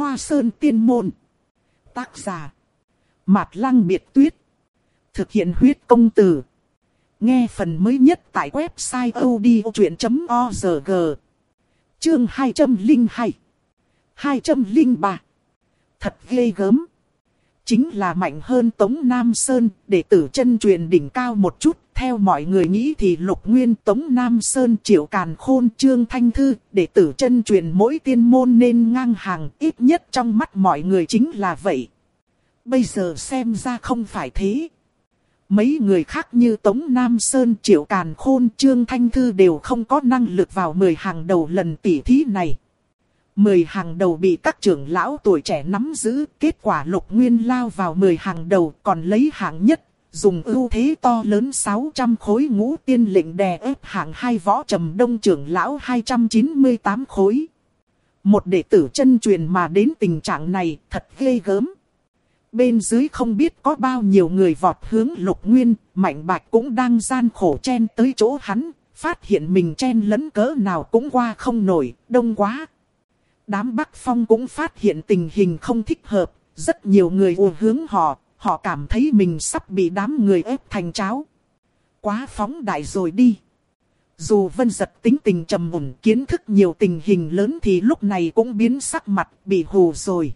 Hoa Sơn Tiên Môn. Tác giả Mạt Lăng Biệt Tuyết. Thực hiện huyết công từ. Nghe phần mới nhất tại website odchuyện.org. Chương 202 203. Thật ghê gớm. Chính là mạnh hơn Tống Nam Sơn, đệ tử chân truyền đỉnh cao một chút. Theo mọi người nghĩ thì Lục Nguyên, Tống Nam Sơn, Triệu Càn Khôn, Trương Thanh Thư, đệ tử chân truyền mỗi tiên môn nên ngang hàng, ít nhất trong mắt mọi người chính là vậy. Bây giờ xem ra không phải thế. Mấy người khác như Tống Nam Sơn, Triệu Càn Khôn, Trương Thanh Thư đều không có năng lực vào 10 hàng đầu lần tỉ thí này. 10 hàng đầu bị các trưởng lão tuổi trẻ nắm giữ, kết quả Lục Nguyên lao vào 10 hàng đầu còn lấy hạng nhất, dùng ưu thế to lớn 600 khối ngũ tiên lệnh đè ép hạng 2 Võ Trầm Đông trưởng lão 298 khối. Một đệ tử chân truyền mà đến tình trạng này thật ghê gớm. Bên dưới không biết có bao nhiêu người vọt hướng Lục Nguyên, Mạnh Bạch cũng đang gian khổ chen tới chỗ hắn, phát hiện mình chen lấn cỡ nào cũng qua không nổi, đông quá. Đám Bắc Phong cũng phát hiện tình hình không thích hợp, rất nhiều người ùa hướng họ cảm thấy mình sắp bị đám người ép thành cháo. Quá phóng đại rồi đi. Dù Vân Giật tính tình trầm mùn, kiến thức nhiều tình hình lớn thì lúc này cũng biến sắc mặt, bị hù rồi.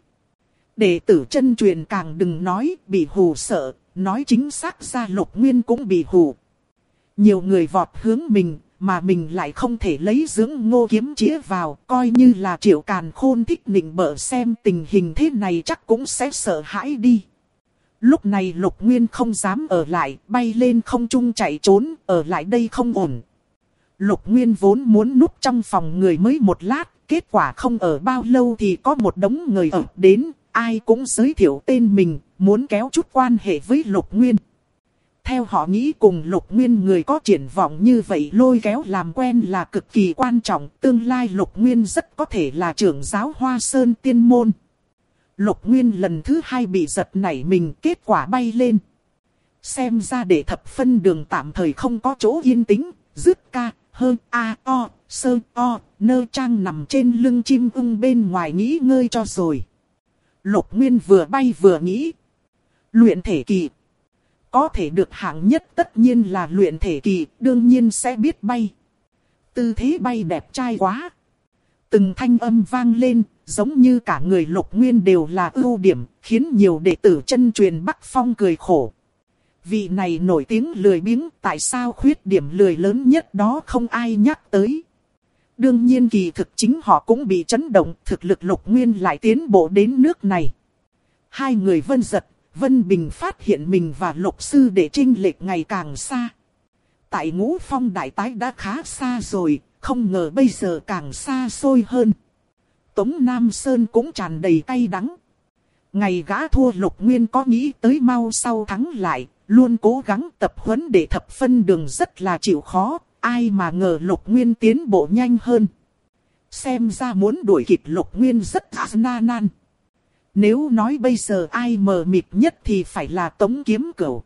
Đệ tử chân truyền càng đừng nói, bị hù sợ, nói chính xác ra Lục Nguyên cũng bị hù. Nhiều người vọt hướng mình, mà mình lại không thể lấy dưỡng ngô kiếm chĩa vào, coi như là Triệu Càn Khôn thích nịnh bợ xem tình hình thế này chắc cũng sẽ sợ hãi đi. Lúc này Lục Nguyên không dám ở lại, bay lên không trung chạy trốn, ở lại đây không ổn. Lục Nguyên vốn muốn núp trong phòng người mới một lát, kết quả không ở bao lâu thì có một đống người ập đến, ai cũng giới thiệu tên mình, muốn kéo chút quan hệ với Lục Nguyên. Theo họ nghĩ cùng Lục Nguyên người có triển vọng như vậy lôi kéo làm quen là cực kỳ quan trọng, tương lai Lục Nguyên rất có thể là trưởng giáo Hoa Sơn Tiên Môn. Lục Nguyên lần thứ 2 bị giật nảy mình, kết quả bay lên. Xem ra để thập phân đường tạm thời không có chỗ yên tĩnh, dứt ca, hơn a o, sơ o, nơ trang nằm trên lưng chim ưng bên ngoài nghỉ ngơi cho rồi. Lục Nguyên vừa bay vừa nghĩ. Luyện thể kỳ. Có thể được hạng nhất tất nhiên là luyện thể kỳ, đương nhiên sẽ biết bay. Tư thế bay đẹp trai quá. Từng thanh âm vang lên, giống như cả người Lục Nguyên đều là ưu điểm, khiến nhiều đệ tử chân truyền Bắc Phong cười khổ. Vị này nổi tiếng lười biếng, tại sao khuyết điểm lười lớn nhất đó không ai nhắc tới. Đương nhiên kỳ thực chính họ cũng bị chấn động, thực lực Lục Nguyên lại tiến bộ đến nước này. Hai người Vân Giật, Vân Bình phát hiện mình và Lục Sư Đệ chênh lệch ngày càng xa. Tại Ngũ Phong đại tái đã khá xa rồi, không ngờ bây giờ càng xa xôi hơn. Tống Nam Sơn cũng tràn đầy cay đắng. Ngày gã thua Lục Nguyên có nghĩ tới mau sau thắng lại, luôn cố gắng tập huấn để thập phân đường rất là chịu khó, ai mà ngờ Lục Nguyên tiến bộ nhanh hơn. Xem ra muốn đuổi kịp Lục Nguyên rất gian nan. Nếu nói bây giờ ai mờ mịt nhất thì phải là Tống Kiếm Cửu.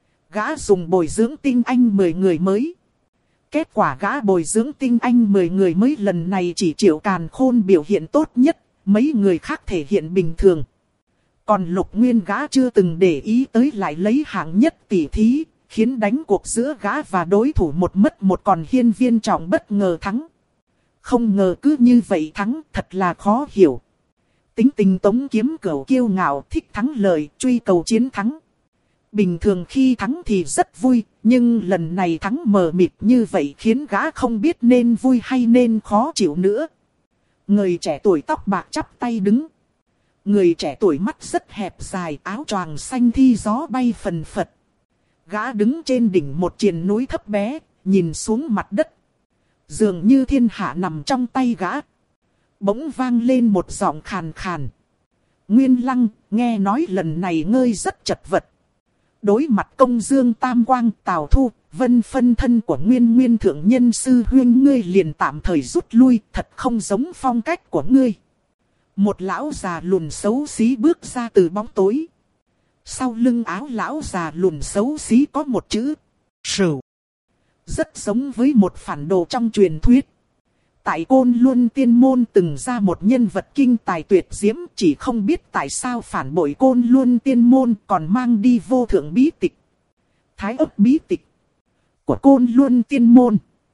Gã dùng bồi dưỡng tinh anh 10 người mới. Kết quả gã bồi dưỡng tinh anh 10 người mới lần này chỉ Triệu Càn Khôn biểu hiện tốt nhất, mấy người khác thể hiện bình thường. Còn Lục Nguyên gã chưa từng để ý tới lại lấy hạng nhất tỷ thí, khiến đánh cuộc giữa gã và đối thủ một mất một, còn Hiên Viên Trọng bất ngờ thắng. Không ngờ cứ như vậy thắng, thật là khó hiểu. Tính tình Tống Kiếm Cửu kiêu ngạo, thích thắng lợi, truy cầu chiến thắng. Bình thường khi thắng thì rất vui, nhưng lần này thắng mờ mịt như vậy khiến gã không biết nên vui hay nên khó chịu nữa. Người trẻ tuổi tóc bạc chắp tay đứng. Người trẻ tuổi mắt rất hẹp dài, áo choàng xanh thi gió bay phần phật. Gã đứng trên đỉnh một triền núi thấp bé, nhìn xuống mặt đất. Dường như thiên hạ nằm trong tay gã. Bỗng vang lên một giọng khàn khàn. Nguyên Lăng, nghe nói lần này ngươi rất chật vật. Đối mặt Công Dương Tam Quang, Tào Thu, Vân phân thân của Nguyên Thượng Nhân Sư Huynh ngươi liền tạm thời rút lui, thật không giống phong cách của ngươi. Một lão già lùn xấu xí bước ra từ bóng tối. Sau lưng áo lão già lùn xấu xí có một chữ Sửu. Rất giống với một phản đồ trong truyền thuyết. tại Côn Luân Tiên Môn từng ra một nhân vật kinh tài tuyệt diễm, chỉ không biết tại sao phản bội Côn Luân Tiên Môn còn mang đi vô thượng bí tịch. Thái ấp bí tịch của Côn Luân Tiên Môn.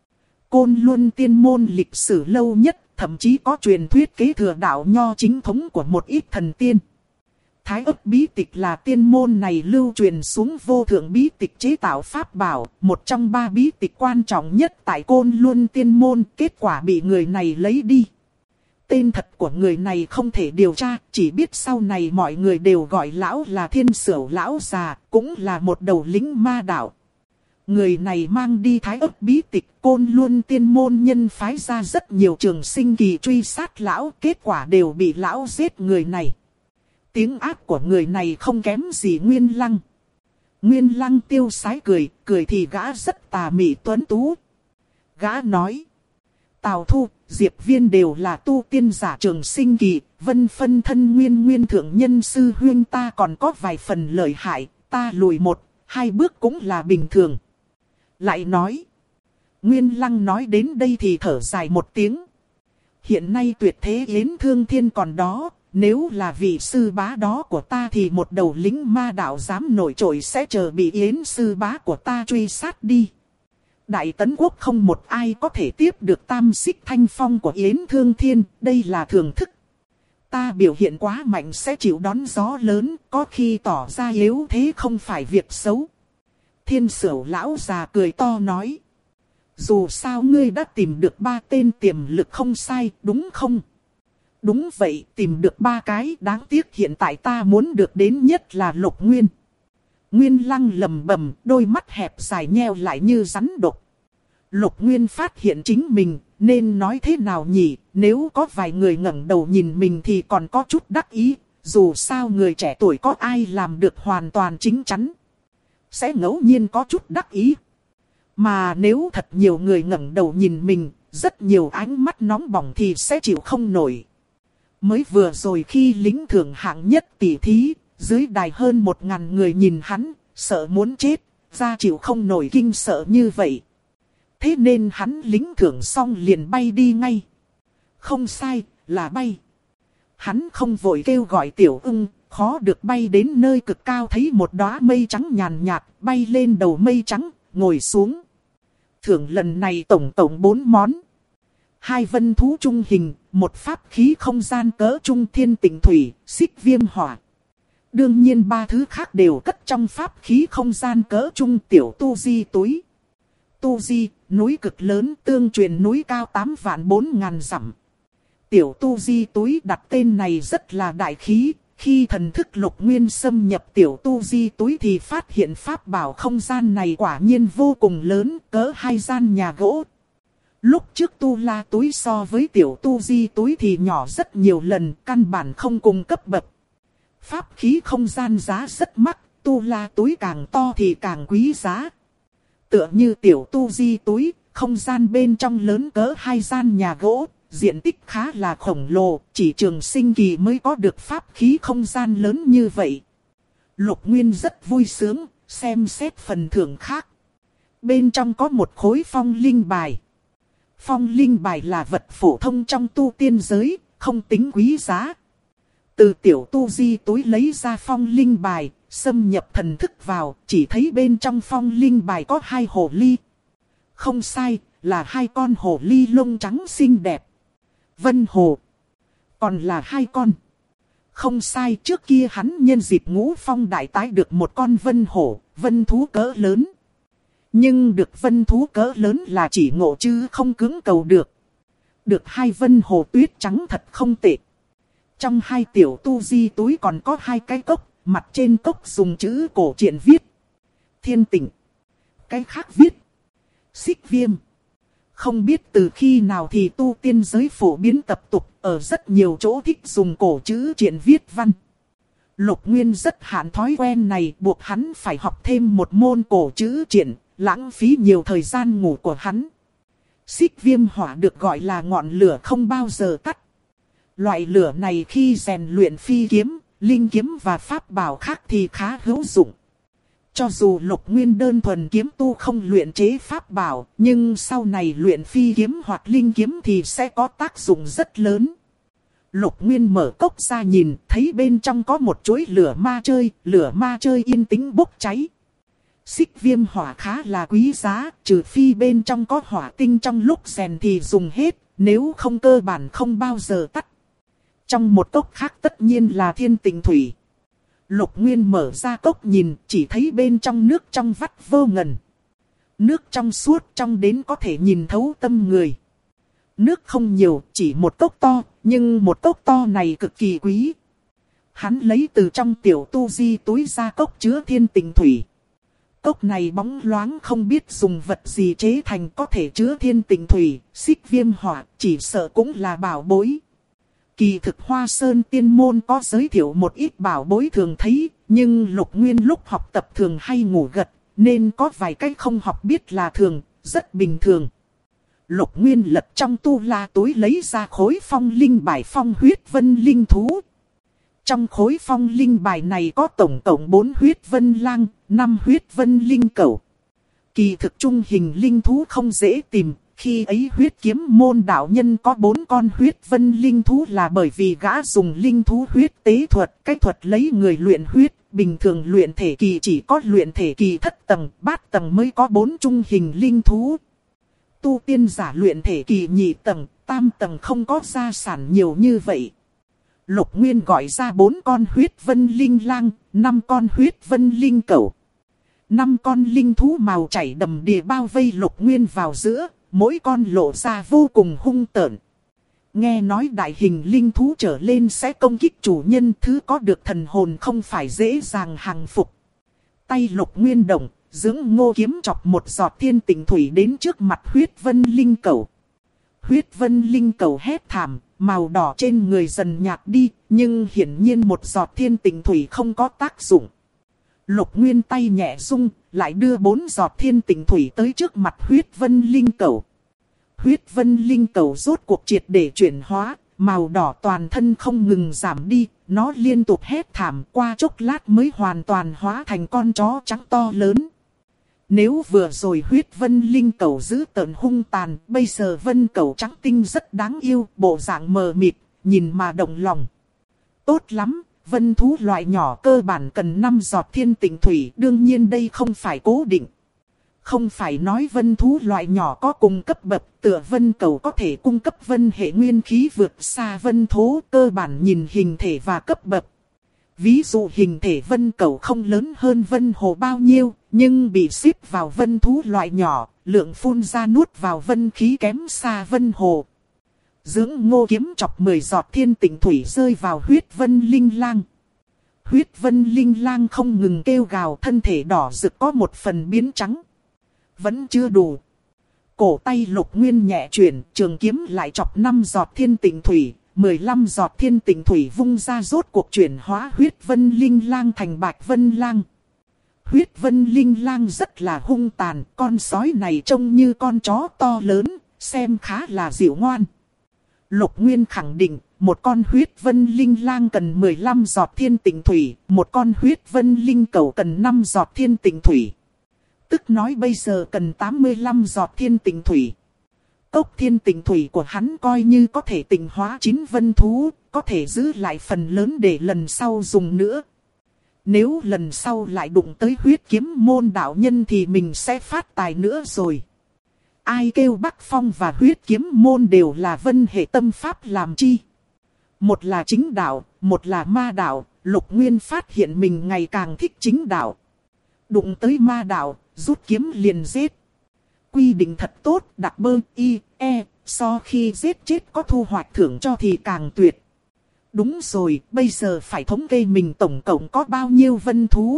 Côn Luân Tiên Môn lịch sử lâu nhất, thậm chí có truyền thuyết kế thừa đạo nho chính thống của một ít thần tiên. Thái ấp bí tịch là tiên môn này lưu truyền xuống vô thượng bí tịch chế tạo pháp bảo, một trong 3 bí tịch quan trọng nhất tại Côn Luân Tiên Môn, kết quả bị người này lấy đi. Tên thật của người này không thể điều tra, chỉ biết sau này mọi người đều gọi lão là Thiên Sửu lão già, cũng là một đầu lĩnh ma đạo. Người này mang đi thái ấp bí tịch, Côn Luân Tiên Môn nhân phái ra rất nhiều trường sinh kỳ truy sát lão, kết quả đều bị lão giết người này. Tiếng ác của người này không kém gì Nguyên Lăng. Nguyên Lăng tiêu sái cười, cười thì gã rất tà mị tuấn tú. Gã nói, Tào Thu, Diệp Viên đều là tu tiên giả trường sinh kỳ, Vân phân thân nguyên thượng nhân sư huyên ta còn có vài phần lợi hại, ta lùi 1-2 bước cũng là bình thường. Lại nói, Nguyên Lăng nói đến đây thì thở dài một tiếng. Hiện nay tuyệt thế Yến Thương Thiên còn đó, nếu là vị sư bá đó của ta thì một đầu lính ma đạo dám nổi trội sẽ chờ bị Yến sư bá của ta truy sát đi. Đại Tấn Quốc không một ai có thể tiếp được tam xích thanh phong của Yến Thương Thiên, đây là thường thức. Ta biểu hiện quá mạnh sẽ chịu đón gió lớn, có khi tỏ ra yếu thế không phải việc xấu. Thiên Sửu lão già cười to nói, dù sao ngươi đã tìm được 3 tên tiềm lực không sai, đúng không? Đúng vậy, tìm được 3 cái, đáng tiếc hiện tại ta muốn được đến nhất là Lục Nguyên. Nguyên Lăng lầm bầm, đôi mắt hẹp dài nheo lại như rắn độc. Lục Nguyên phát hiện chính mình, nên nói thế nào nhỉ, nếu có vài người ngẩng đầu nhìn mình thì còn có chút đắc ý, dù sao người trẻ tuổi có ai làm được hoàn toàn chính chắn. Sẽ ngẫu nhiên có chút đắc ý. Mà nếu thật nhiều người ngẩng đầu nhìn mình, rất nhiều ánh mắt nóng bỏng thì sẽ chịu không nổi. Mới vừa rồi khi lính thưởng hạng nhất tỷ thí, dưới đài hơn 1000 người nhìn hắn, sợ muốn chết, ra chịu không nổi kinh sợ như vậy. Thế nên hắn lính thưởng xong liền bay đi ngay. Không sai, là bay. Hắn không vội kêu gọi Tiểu Ưng, khó được bay đến nơi cực cao thấy một đóa mây trắng nhàn nhạt, bay lên đầu mây trắng, ngồi xuống. Thưởng lần này tổng 4 món. 2 vân thú trung hình, 1 pháp khí không gian cỡ trung thiên tịnh thủy, xích viêm hỏa. Đương nhiên 3 thứ khác đều cất trong pháp khí không gian cỡ trung tiểu tu di túi. Tu di, núi cực lớn tương truyền núi cao 8.400.000 dặm. Tiểu tu di túi đặt tên này rất là đại khí. Khi thần thức Lục Nguyên xâm nhập tiểu tu di túi thì phát hiện pháp bảo không gian này quả nhiên vô cùng lớn, cỡ 2 gian nhà gỗ. Lúc trước tu la túi so với tiểu tu di túi thì nhỏ rất nhiều lần, căn bản không cùng cấp bậc. Pháp khí không gian giá rất mắc, tu la túi càng to thì càng quý giá. Tựa như tiểu tu di túi, không gian bên trong lớn cỡ 2 gian nhà gỗ, diện tích khá là khổng lồ, chỉ trường sinh kỳ mới có được pháp khí không gian lớn như vậy. Lục Nguyên rất vui sướng, xem xét phần thưởng khác. Bên trong có một khối phong linh bài. Phong linh bài là vật phổ thông trong tu tiên giới, không tính quý giá. Từ tiểu tu di túi lấy ra phong linh bài, xâm nhập thần thức vào, chỉ thấy bên trong phong linh bài có 2 hồ ly. Không sai, là 2 con hồ ly lông trắng xinh đẹp. Vân hồ. Còn là 2 con. Không sai, trước kia hắn nhân dịp Ngũ Phong đại tái được một con vân hổ, vân thú cỡ lớn. Nhưng được vân thú cỡ lớn là chỉ ngộ chứ không cưỡng cầu được. Được 2 vân hồ tuyết trắng thật không tệ. Trong 2 tiểu tu di túi còn có 2 cái cốc, mặt trên cốc dùng chữ cổ truyện viết Thiên Tịnh. Cái khác viết Xích Viêm. Không biết từ khi nào thì tu tiên giới phổ biến tập tục, ở rất nhiều chỗ thích dùng cổ chữ truyện viết văn. Lục Nguyên rất hạn thói quen này, buộc hắn phải học thêm một môn cổ chữ truyện, lãng phí nhiều thời gian ngủ của hắn. Xích viêm hỏa được gọi là ngọn lửa không bao giờ tắt. Loại lửa này khi rèn luyện phi kiếm, linh kiếm và pháp bảo khác thì khá hữu dụng. Cho dù Lục Nguyên đơn thuần kiếm tu không luyện chế pháp bảo, nhưng sau này luyện phi kiếm hoặc linh kiếm thì sẽ có tác dụng rất lớn. Lục Nguyên mở cốc ra nhìn, thấy bên trong có một chuỗi lửa ma chơi yên tĩnh bốc cháy. Xích viêm hỏa khá là quý giá, trừ phi bên trong có hỏa tinh trong lúc rèn thì dùng hết, nếu không cơ bản không bao giờ tắt. Trong một cốc khác tất nhiên là thiên tình thủy. Lục Nguyên mở ra cốc nhìn, chỉ thấy bên trong nước trong vắt vô ngần. Nước trong suốt trong đến có thể nhìn thấu tâm người. Nước không nhiều, chỉ một cốc to, nhưng một cốc to này cực kỳ quý. Hắn lấy từ trong tiểu tu di túi ra cốc chứa thiên tình thủy. Cốc này bóng loáng không biết dùng vật gì chế thành có thể chứa thiên tình thủy, xích viêm hỏa, chỉ sợ cũng là bảo bối. Kỳ thực Hoa Sơn tiên môn có giới thiệu một ít bảo bối thường thấy, nhưng Lục Nguyên lúc học tập thường hay ngủ gật, nên có vài cách không học biết là thường, rất bình thường. Lục Nguyên lật trong tu la túi lấy ra khối phong linh bài phong huyết vân linh thú. Trong khối phong linh bài này có tổng cộng 4 huyết vân lang, 5 huyết vân linh cẩu. Kỳ thực trung hình linh thú không dễ tìm, khi ấy huyết kiếm môn đạo nhân có 4 con huyết vân linh thú là bởi vì gã dùng linh thú huyết tế thuật, cách thuật lấy người luyện huyết, bình thường luyện thể kỳ chỉ có luyện thể kỳ thất tầng, bát tầng mới có 4 trung hình linh thú. Tu tiên giả luyện thể kỳ nhị tầng, tam tầng không có gia sản nhiều như vậy. Lục Nguyên gọi ra 4 con huyết vân linh lang, 5 con huyết vân linh cẩu. 5 con linh thú màu chảy đầm đìa bao vây Lục Nguyên vào giữa, mỗi con lộ ra vô cùng hung tợn. Nghe nói đại hình linh thú trở lên sẽ công kích chủ nhân, thứ có được thần hồn không phải dễ dàng hàng phục. Tay Lục Nguyên động, dưỡng ngô kiếm chọc một giọt thiên tình thủy đến trước mặt huyết vân linh cẩu. Huyết vân linh cẩu hét thảm, màu đỏ trên người dần nhạt đi, nhưng hiển nhiên một giọt thiên tình thủy không có tác dụng. Lục Nguyên tay nhẹ rung, lại đưa 4 giọt thiên tình thủy tới trước mặt huyết vân linh cẩu. Huyết vân linh cẩu rốt cuộc triệt để chuyển hóa, màu đỏ toàn thân không ngừng giảm đi, nó liên tục hét thảm, qua chốc lát mới hoàn toàn hóa thành con chó trắng to lớn. Nếu vừa rồi huyết vân linh cẩu giữ tợn hung tàn, bây giờ vân cẩu trắng tinh rất đáng yêu, bộ dạng mờ mịt, nhìn mà động lòng. Tốt lắm, vân thú loại nhỏ cơ bản cần 5 giọt thiên tình thủy, đương nhiên đây không phải cố định. Không phải nói vân thú loại nhỏ có cùng cấp bậc, tựa vân cẩu có thể cung cấp vân hệ nguyên khí vượt xa vân thú, cơ bản nhìn hình thể và cấp bậc. Ví dụ hình thể vân cẩu không lớn hơn vân hồ bao nhiêu, nhưng bị xếp vào vân thú loại nhỏ, lượng phun ra nuốt vào vân khí kém xa vân hồ. Dưỡng ngô kiếm chọc 10 giọt thiên tình thủy rơi vào huyết vân linh lang. Huyết vân linh lang không ngừng kêu gào, thân thể đỏ rực có một phần biến trắng. Vẫn chưa đủ. Cổ tay Lục Nguyên nhẹ chuyển, trường kiếm lại chọc 5 giọt thiên tình thủy. 15 giọt thiên tình thủy vung ra rốt cuộc chuyển hóa huyết vân linh lang thành bạch vân lang. Huyết vân linh lang rất là hung tàn, con sói này trông như con chó to lớn, xem khá là dịu ngoan. Lục Nguyên khẳng định, một con huyết vân linh lang cần 15 giọt thiên tình thủy, một con huyết vân linh cẩu cần 5 giọt thiên tình thủy. Tức nói bây giờ cần 85 giọt thiên tình thủy. Cốc thiên tình thủy của hắn coi như có thể tịnh hóa 9 vân thú, có thể giữ lại phần lớn để lần sau dùng nữa. Nếu lần sau lại đụng tới huyết kiếm môn đạo nhân thì mình sẽ phát tài nữa rồi. Ai kêu Bắc Phong và huyết kiếm môn đều là vân hệ tâm pháp làm chi. Một là chính đạo, một là ma đạo, Lục Nguyên phát hiện mình ngày càng thích chính đạo. Đụng tới ma đạo, rút kiếm liền giết. Quy định thật tốt, đặc bơ, y, e, so khi giết chết có thu hoạch thưởng cho thì càng tuyệt. Đúng rồi, bây giờ phải thống kê mình tổng cộng có bao nhiêu vân thú.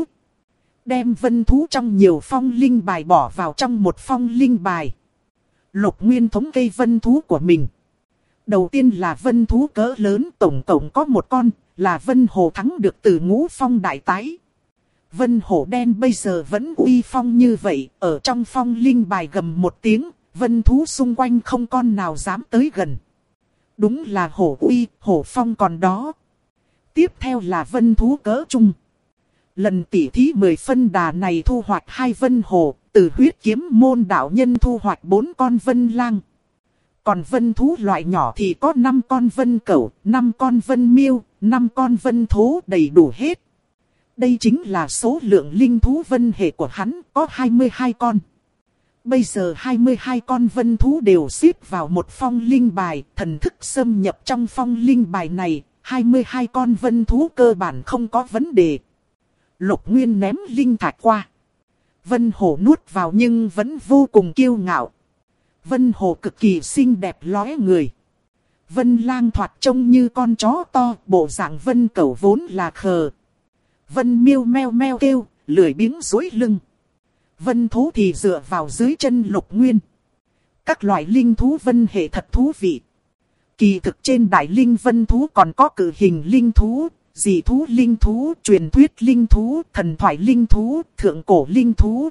Đem vân thú trong nhiều phong linh bài bỏ vào trong một phong linh bài. Lục Nguyên thống kê vân thú của mình. Đầu tiên là vân thú cỡ lớn, tổng cộng có một con, là vân hồ thắng được từ Ngũ Phong đại tái. Vân hổ đen bây giờ vẫn uy phong như vậy, ở trong phong linh bài gầm một tiếng, vân thú xung quanh không con nào dám tới gần. Đúng là hổ uy, hổ phong còn đó. Tiếp theo là vân thú cỡ trung. Lần tỉ thí 10 phân đà này thu hoạch 2 vân hồ, từ huyết kiếm môn đạo nhân thu hoạch 4 con vân lang. Còn vân thú loại nhỏ thì có 5 con vân cẩu, 5 con vân miêu, 5 con vân thố đầy đủ hết. Đây chính là số lượng linh thú vân hệ của hắn, có 22 con. Bây giờ 22 con vân thú đều xếp vào một phong linh bài, thần thức xâm nhập trong phong linh bài này, 22 con vân thú cơ bản không có vấn đề. Lục Nguyên ném linh thạch qua. Vân Hổ nuốt vào nhưng vẫn vô cùng kiêu ngạo. Vân Hổ cực kỳ xinh đẹp lóe người. Vân Lang thoạt trông như con chó to, bộ dạng Vân Cẩu vốn là khờ. Vân Miêu meo meo kêu, lười biếng duỗi lưng. Vân Thú thì dựa vào dưới chân Lục Nguyên. Các loại linh thú vân hệ thật thú vị. Kỳ thực trên đại linh vân thú còn có cử hình linh thú, dị thú linh thú, truyền thuyết linh thú, thần thoại linh thú, thượng cổ linh thú.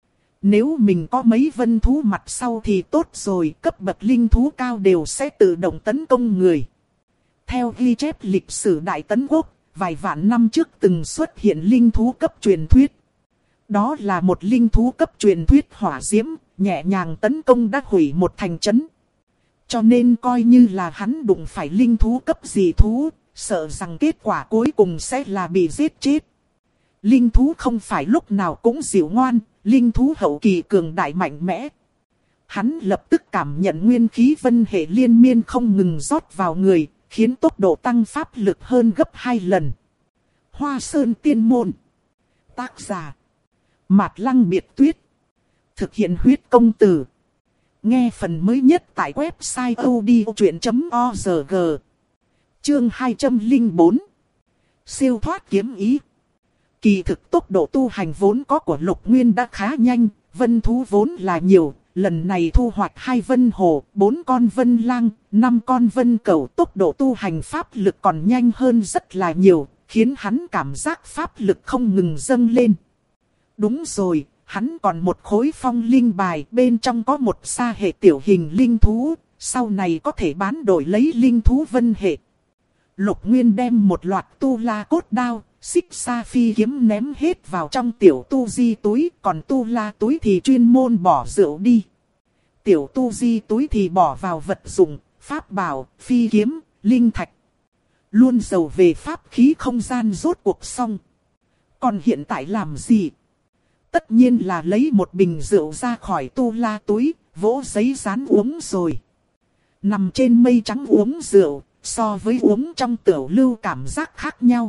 Nếu mình có mấy vân thú mặt sau thì tốt rồi, cấp bậc linh thú cao đều sẽ tự động tấn công người. Theo ghi chép lịch sử Đại Tấn Quốc, vài vạn năm trước từng xuất hiện linh thú cấp truyền thuyết. Đó là một linh thú cấp truyền thuyết hỏa diễm, nhẹ nhàng tấn công đã hủy một thành trấn. Cho nên coi như là hắn đụng phải linh thú cấp dị thú, sợ rằng kết quả cuối cùng sẽ là bị giết chết. Linh thú không phải lúc nào cũng dịu ngoan, linh thú hậu kỳ cường đại mạnh mẽ. Hắn lập tức cảm nhận nguyên khí vân hệ liên miên không ngừng rót vào người, khiến tốc độ tăng pháp lực hơn gấp 2 lần. Hoa Sơn Tiên Môn. Tác giả Mạt Lăng Biệt Tuyết. Thực hiện huyết công từ. Nghe phần mới nhất tại website odchuyện.org. Chương 204. Siêu thoát kiếm ý. Kỳ thực tốc độ tu hành vốn có của Lục Nguyên đã khá nhanh, vân thú vốn là nhiều, lần này thu hoạch 2 vân hồ, 4 con vân lang, 5 con vân cẩu, tốc độ tu hành pháp lực còn nhanh hơn rất là nhiều, khiến hắn cảm giác pháp lực không ngừng dâng lên. Đúng rồi, hắn còn một khối phong linh bài, bên trong có một sa hệ tiểu hình linh thú, sau này có thể bán đổi lấy linh thú vân hệ. Lục Nguyên đem một loạt tu la cốt đao, xích sa phi kiếm ném hết vào trong tiểu tu di túi, còn tu la túi thì chuyên môn bỏ rượu đi. Tiểu tu di túi thì bỏ vào vật dụng, pháp bảo, phi kiếm, linh thạch. Luôn giàu về pháp khí không gian rốt cuộc xong. Còn hiện tại làm gì? Tất nhiên là lấy một bình rượu ra khỏi tu la túi, vỗ giấy dán uống rồi. Nằm trên mây trắng uống rượu, so với uống trong tiểu lưu cảm giác khác nhau.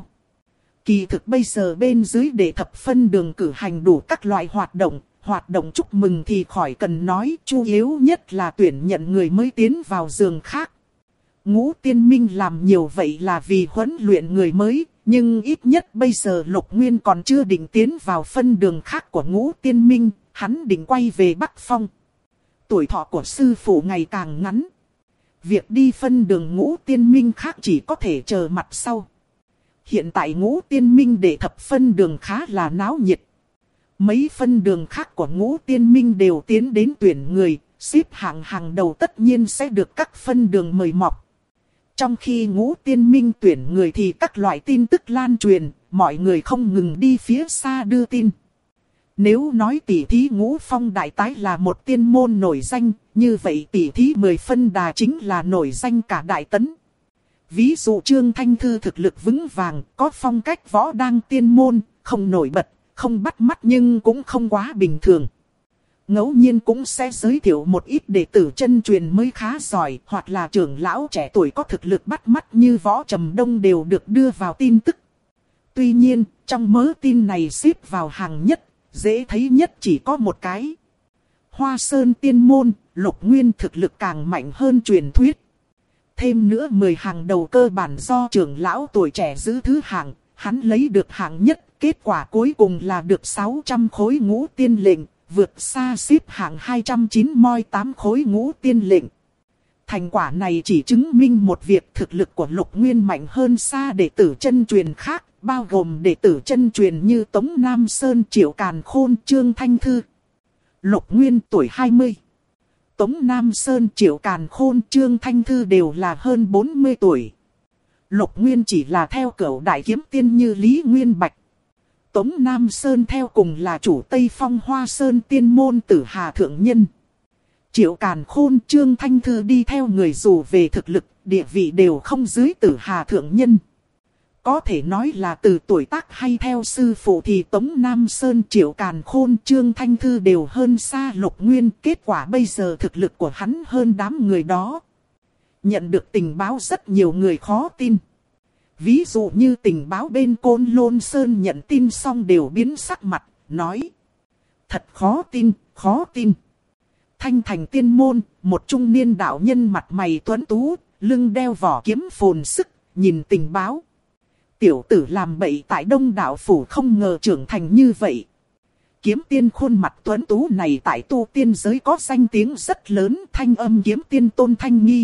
Kỳ thực bây giờ bên dưới Đệ Thập Phân Đường cử hành đủ các loại hoạt động chúc mừng thì khỏi cần nói, chủ yếu nhất là tuyển nhận người mới tiến vào giường khác. Ngũ Tiên Minh làm nhiều vậy là vì huấn luyện người mới, nhưng ít nhất bây giờ Lục Nguyên còn chưa định tiến vào phân đường khác của Ngũ Tiên Minh, hắn định quay về Bắc Phong. Tuổi thọ của sư phụ ngày càng ngắn. Việc đi phân đường Ngũ Tiên Minh khác chỉ có thể chờ mặt sau. Hiện tại Ngũ Tiên Minh Đệ Thập Phân Đường khá là náo nhiệt. Mấy phân đường khác của Ngũ Tiên Minh đều tiến đến tuyển người, xếp hạng hàng đầu tất nhiên sẽ được các phân đường mời mọc. Trong khi Ngũ Tiên Minh tuyển người thì các loại tin tức lan truyền, mọi người không ngừng đi phía xa đưa tin. Nếu nói tỷ thí Ngũ Phong Đại Tái là một tiên môn nổi danh, như vậy tỷ thí 10 phân đà chính là nổi danh cả Đại Tấn. Ví dụ Trương Thanh Thư thực lực vững vàng, có phong cách võ đang tiên môn, không nổi bật, không bắt mắt nhưng cũng không quá bình thường. Ngẫu nhiên cũng sẽ giới thiệu một ít đệ tử chân truyền mới khá giỏi, hoặc là trưởng lão trẻ tuổi có thực lực bắt mắt như Võ Trầm Đông đều được đưa vào tin tức. Tuy nhiên, trong mớ tin này xếp vào hàng nhất, dễ thấy nhất chỉ có một cái. Hoa Sơn Tiên Môn, Lục Nguyên thực lực càng mạnh hơn truyền thuyết. Thêm nữa 10 hàng đầu cơ bản do trưởng lão tuổi trẻ giữ thứ hạng, hắn lấy được hạng nhất, kết quả cuối cùng là được 600 khối ngũ tiên lệnh, vượt xa xếp hạng 298 khối ngũ tiên lệnh. Thành quả này chỉ chứng minh một việc thực lực của Lục Nguyên mạnh hơn xa đệ tử chân truyền khác, bao gồm đệ tử chân truyền như Tống Nam Sơn, Triệu Càn Khôn, Trương Thanh Thư. Lục Nguyên tuổi 20. Tống Nam Sơn, Triệu Càn Khôn, Trương Thanh Thư đều là hơn 40 tuổi. Lục Nguyên chỉ là theo cửu đại kiếm tiên như Lý Nguyên Bạch. Tống Nam Sơn theo cùng là chủ Tây Phong Hoa Sơn tiên môn Tử Hà Thượng Nhân. Triệu Càn Khôn, Trương Thanh Thư đi theo người dù về thực lực, địa vị đều không dưới Tử Hà Thượng Nhân. Có thể nói là từ tuổi tác hay theo sư phụ thì Tống Nam Sơn, Triệu Càn Khôn, Trương Thanh Thư đều hơn xa Lục Nguyên. Kết quả bây giờ thực lực của hắn hơn đám người đó. Nhận được tình báo rất nhiều người khó tin. Ví dụ như tình báo bên Côn Lôn Sơn nhận tin xong đều biến sắc mặt, nói. Thật khó tin, khó tin. Thanh Thành Tiên Môn, một trung niên đạo nhân mặt mày tuấn tú, lưng đeo vỏ kiếm phồn sức, nhìn tình báo. Tiểu tử làm bậy tại Đông Đạo Phủ không ngờ trưởng thành như vậy. Kiếm tiên khuôn mặt tuấn tú này tại tu tiên giới có danh tiếng rất lớn, thanh âm kiếm tiên Tôn Thanh Nghi.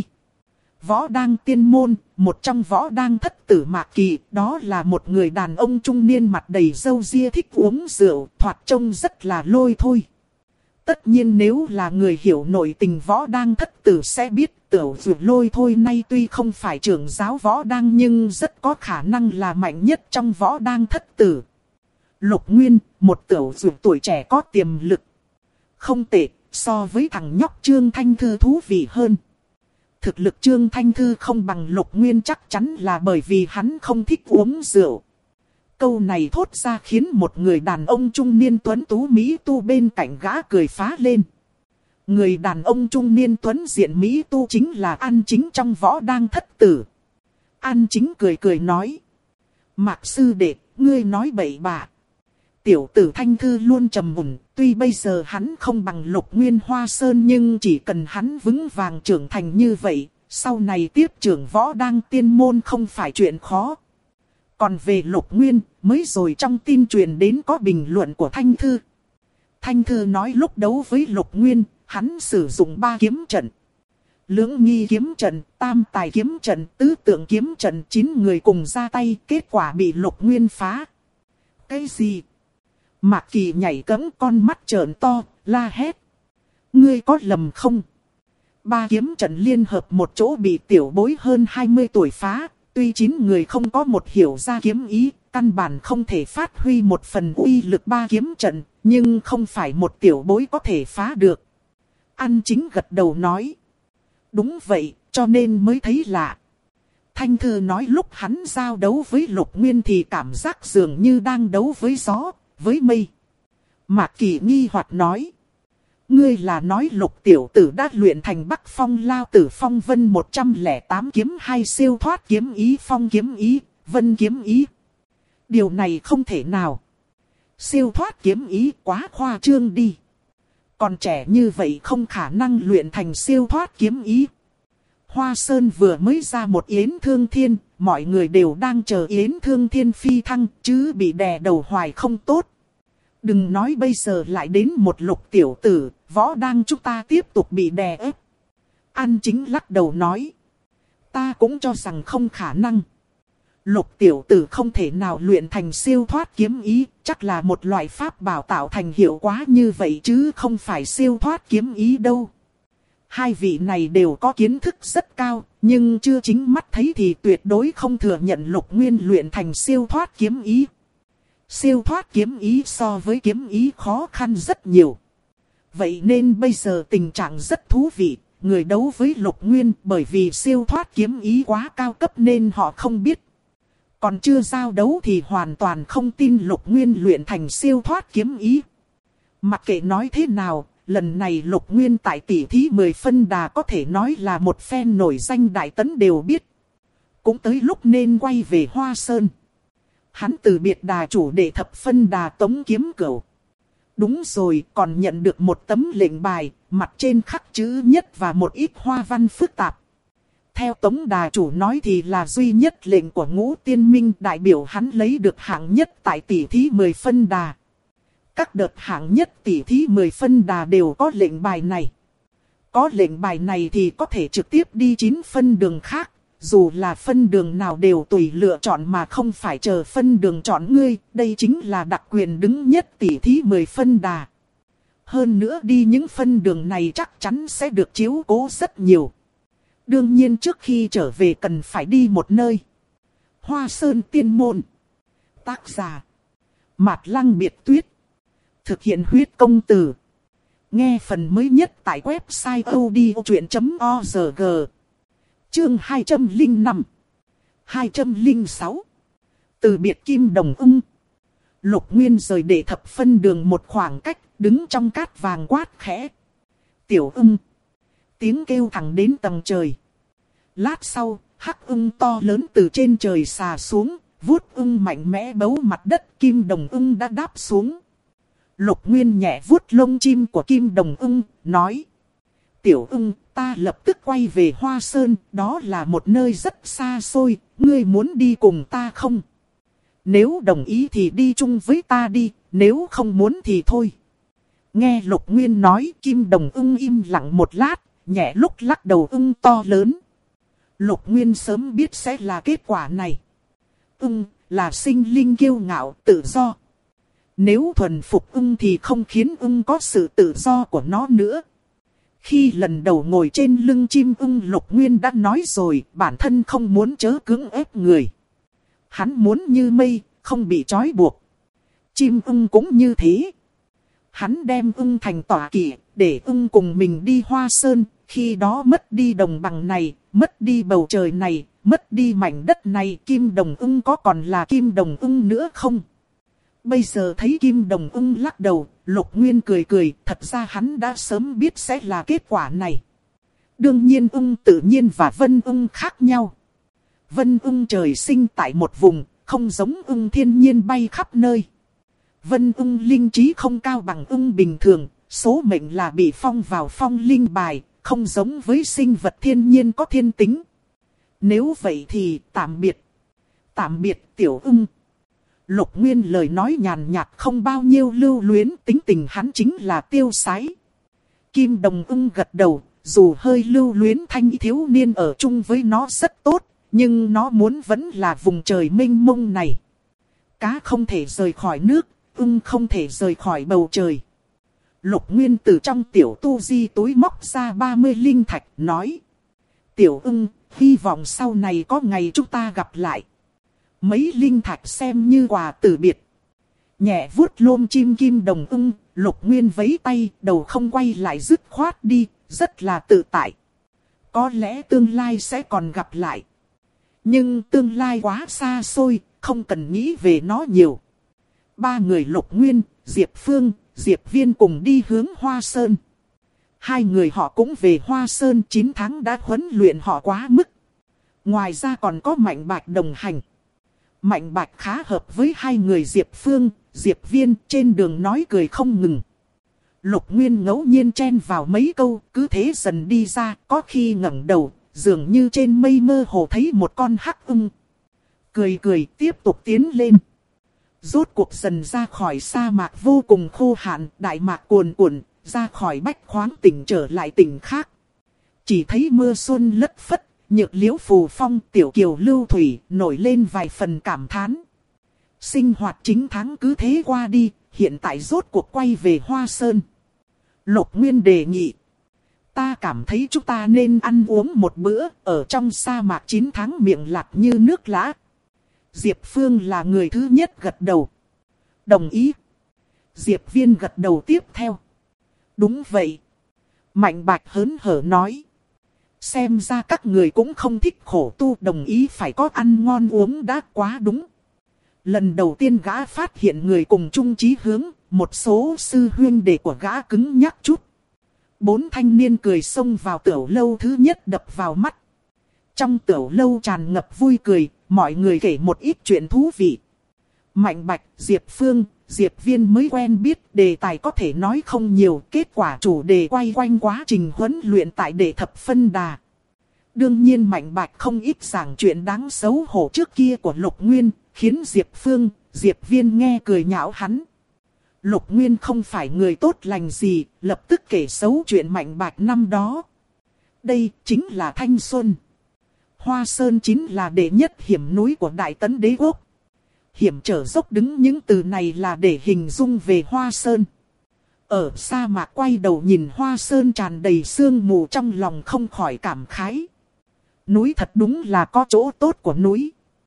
Võ Đang Tiên Môn, một trong võ đang thất tử Mạc Kỳ, đó là một người đàn ông trung niên mặt đầy râu ria thích uống rượu, thoạt trông rất là lôi thôi. Tất nhiên nếu là người hiểu nội tình võ đang thất tử sẽ biết tiểu dược lôi thôi nay tuy không phải trưởng giáo võ đang nhưng rất có khả năng là mạnh nhất trong võ đang thất tử. Lục Nguyên, một tiểu dược tuổi trẻ có tiềm lực. Không tệ, so với thằng nhóc Trương Thanh Thư thú vị hơn. Thực lực Trương Thanh Thư không bằng Lục Nguyên chắc chắn là bởi vì hắn không thích uống rượu. Câu này thốt ra khiến một người đàn ông trung niên tuấn tú Mỹ tu bên cạnh gã cười phá lên. Người đàn ông trung niên tuấn diện Mỹ tu chính là An Chính trong võ đang thất tử. An Chính cười cười nói. Mạc sư đệ, ngươi nói bậy bạ. Tiểu tử Thanh Thư luôn trầm mùn, tuy bây giờ hắn không bằng Lục Nguyên Hoa Sơn nhưng chỉ cần hắn vững vàng trưởng thành như vậy, sau này tiếp trưởng võ đang tiên môn không phải chuyện khó. Còn về Lục Nguyên, mới rồi trong tin truyền đến có bình luận của Thanh Thư. Thanh Thư nói lúc đấu với Lục Nguyên, hắn sử dụng 3 kiếm trận. Lưỡng nghi kiếm trận, tam tài kiếm trận, tứ tượng kiếm trận, 9 người cùng ra tay, kết quả bị Lục Nguyên phá. Cái gì? Mạc Kỳ nhảy cẫng con mắt trợn to, la hét. Ngươi có lầm không? 3 kiếm trận liên hợp một chỗ bị tiểu bối hơn 20 tuổi phá. Tuy 9 người không có một hiểu ra kiếm ý, căn bản không thể phát huy một phần uy lực 3 kiếm trận, nhưng không phải một tiểu bối có thể phá được. An Chính gật đầu nói. Đúng vậy, cho nên mới thấy lạ. Thanh Thư nói lúc hắn giao đấu với Lục Nguyên thì cảm giác dường như đang đấu với gió, với mây. Mạc Kỳ nghi hoặc nói. Ngươi là nói Lục tiểu tử đã luyện thành Bắc Phong Lao Tử Phong Vân 108 kiếm hay siêu thoát kiếm ý phong kiếm ý, vân kiếm ý. Điều này không thể nào. Siêu thoát kiếm ý quá khoa trương đi. Còn trẻ như vậy không khả năng luyện thành siêu thoát kiếm ý. Hoa Sơn vừa mới ra một Yến Thương Thiên, mọi người đều đang chờ Yến Thương Thiên phi thăng, chứ bị đè đầu hoài không tốt. Đừng nói bây giờ lại đến một Lục tiểu tử, võ đang chúng ta tiếp tục bị đè ép. An Chính lắc đầu nói. Ta cũng cho rằng không khả năng. Lục tiểu tử không thể nào luyện thành siêu thoát kiếm ý, chắc là một loại pháp bảo tạo thành hiệu quả như vậy chứ không phải siêu thoát kiếm ý đâu. Hai vị này đều có kiến thức rất cao, nhưng chưa chính mắt thấy thì tuyệt đối không thừa nhận Lục Nguyên luyện thành siêu thoát kiếm ý. Siêu thoát kiếm ý so với kiếm ý khó khăn rất nhiều. Vậy nên bây giờ tình trạng rất thú vị, người đấu với Lục Nguyên bởi vì siêu thoát kiếm ý quá cao cấp nên họ không biết. Còn chưa giao đấu thì hoàn toàn không tin Lục Nguyên luyện thành siêu thoát kiếm ý. Mặc kệ nói thế nào, lần này Lục Nguyên tại tỷ thí 10 phân đà có thể nói là một phen nổi danh đại tấn đều biết. Cũng tới lúc nên quay về Hoa Sơn. Hắn từ biệt đà chủ để thập phân đà Tống Kiếm Cửu. Đúng rồi, còn nhận được một tấm lệnh bài, mặt trên khắc chữ nhất và một ít hoa văn phức tạp. Theo Tống đà chủ nói thì là duy nhất lệnh của Ngũ Tiên Minh, đại biểu hắn lấy được hạng nhất tại tỷ thí 10 phân đà. Các đợt hạng nhất tỷ thí 10 phân đà đều có lệnh bài này. Có lệnh bài này thì có thể trực tiếp đi 9 phân đường khác. Dù là phân đường nào đều tùy lựa chọn mà không phải chờ phân đường chọn ngươi. Đây chính là đặc quyền đứng nhất tỷ thí 10 phân đà. Hơn nữa đi những phân đường này chắc chắn sẽ được chiếu cố rất nhiều. Đương nhiên trước khi trở về cần phải đi một nơi. Hoa Sơn Tiên Môn. Tác giả Mạt Lăng Biệt Tuyết. Thực hiện huyết công từ. Nghe phần mới nhất tại website odchuyện.org. Chương 205. 206. Từ biệt Kim Đồng Ưng. Lục Nguyên rời Đệ Thập Phân Đường một khoảng cách, đứng trong cát vàng quát khẽ. Tiểu ưng. Tiếng kêu thẳng đến tầng trời. Lát sau, hắc ưng to lớn từ trên trời xà xuống, vuốt ưng mạnh mẽ bấu mặt đất. Kim Đồng Ưng đã đáp xuống. Lục Nguyên nhẹ vuốt lông chim của Kim Đồng Ưng, nói. Tiểu ưng, ta lập tức quay về Hoa Sơn, đó là một nơi rất xa xôi, ngươi muốn đi cùng ta không? Nếu đồng ý thì đi chung với ta đi, nếu không muốn thì thôi. Nghe Lục Nguyên nói, Kim Đồng Ưng im lặng một lát, nhẹ lúc lắc đầu ưng to lớn. Lục Nguyên sớm biết sẽ là kết quả này. Ưng là sinh linh kiêu ngạo, tự do. Nếu thuần phục ưng thì không khiến ưng có sự tự do của nó nữa. Khi lần đầu ngồi trên lưng chim ưng, Lục Nguyên đã nói rồi, bản thân không muốn chớ cưỡng ép người. Hắn muốn như mây, không bị trói buộc. Chim ưng cũng như thế. Hắn đem ưng thành tọa kỵ, để ưng cùng mình đi Hoa Sơn. Khi đó mất đi đồng bằng này, mất đi bầu trời này, mất đi mảnh đất này, Kim Đồng Ưng có còn là Kim Đồng Ưng nữa không? Bây giờ thấy Kim Đồng Ưng lắc đầu, Lục Nguyên cười cười, thật ra hắn đã sớm biết sẽ là kết quả này. Đương nhiên ưng tự nhiên và vân ưng khác nhau. Vân ưng trời sinh tại một vùng, không giống ưng thiên nhiên bay khắp nơi. Vân ưng linh trí không cao bằng ưng bình thường, số mệnh là bị phong vào phong linh bài, không giống với sinh vật thiên nhiên có thiên tính. Nếu vậy thì tạm biệt. Tạm biệt tiểu ưng. Lục Nguyên lời nói nhàn nhạt không bao nhiêu lưu luyến, tính tình hắn chính là tiêu sái. Kim Đồng Ưng gật đầu, dù hơi lưu luyến thanh thiếu niên ở chung với nó rất tốt, nhưng nó muốn vẫn là vùng trời mênh mông này. Cá không thể rời khỏi nước, ưng không thể rời khỏi bầu trời. Lục Nguyên từ trong tiểu tu di túi móc ra 30 linh thạch, nói. Tiểu ưng, hy vọng sau này có ngày chúng ta gặp lại. Mấy linh thạch xem như quà từ biệt. Nhẹ vuốt lôm chim Kim Đồng Ưng, Lục Nguyên vẫy tay, đầu không quay lại dứt khoát đi, rất là tự tại. Có lẽ tương lai sẽ còn gặp lại. Nhưng tương lai quá xa xôi, không cần nghĩ về nó nhiều. Ba người Lục Nguyên, Diệp Phương, Diệp Viên cùng đi hướng Hoa Sơn. Hai người họ cũng về Hoa Sơn, 9 tháng đã huấn luyện họ quá mức. Ngoài ra còn có Mạnh Bạch đồng hành. Mạnh Bạch khá hợp với hai người Diệp Phương, Diệp Viên, trên đường nói cười không ngừng. Lục Nguyên ngẫu nhiên chen vào mấy câu, cứ thế dần đi ra, có khi ngẩng đầu, dường như trên mây mơ hồ thấy một con hắc ưng. Cười cười tiếp tục tiến lên. Rốt cuộc dần ra khỏi sa mạc vô cùng khô hạn, đại mạc cuồn cuộn, ra khỏi bách khoáng tỉnh trở lại tỉnh khác. Chỉ thấy mưa xuân lất phất, nhược liễu phù phong, tiểu kiều lưu thủy, nổi lên vài phần cảm thán. Sinh hoạt 9 tháng cứ thế qua đi, hiện tại rốt cuộc quay về Hoa Sơn. Lục Nguyên đề nghị. Ta cảm thấy chúng ta nên ăn uống một bữa, ở trong sa mạc 9 tháng miệng lạt như nước lã. Diệp Phương là người thứ nhất gật đầu. Đồng ý. Diệp Viên gật đầu tiếp theo. Đúng vậy. Mạnh Bạch hớn hở nói. Xem ra các người cũng không thích khổ tu, đồng ý phải có ăn ngon uống đã, quá đúng. Lần đầu tiên gã phát hiện người cùng chung chí hướng, một số sư huynh đệ của gã cứng nhắc chút. 4 thanh niên cười xông vào tiểu lâu thứ nhất đập vào mắt. Trong tiểu lâu tràn ngập vui cười, mọi người kể một ít chuyện thú vị. Mạnh Bạch, Diệp Phương, Diệp Viên mới quen biết, đề tài có thể nói không nhiều, kết quả chủ đề quay quanh quá trình huấn luyện tại Đệ Thập Phân Đà. Đương nhiên Mạnh Bạch không ít giảng chuyện đáng xấu hổ trước kia của Lục Nguyên, khiến Diệp Phương, Diệp Viên nghe cười nhạo hắn. Lục Nguyên không phải người tốt lành gì, lập tức kể xấu chuyện Mạnh Bạch năm đó. Đây chính là thanh xuân. Hoa Sơn chính là đệ nhất hiểm núi của Đại Tấn Đế Quốc. Hiểm trở dốc đứng, những từ này là để hình dung về Hoa Sơn. Ở sa mạc quay đầu nhìn Hoa Sơn tràn đầy sương mù, trong lòng không khỏi cảm khái. Núi thật đúng là có chỗ tốt của núi.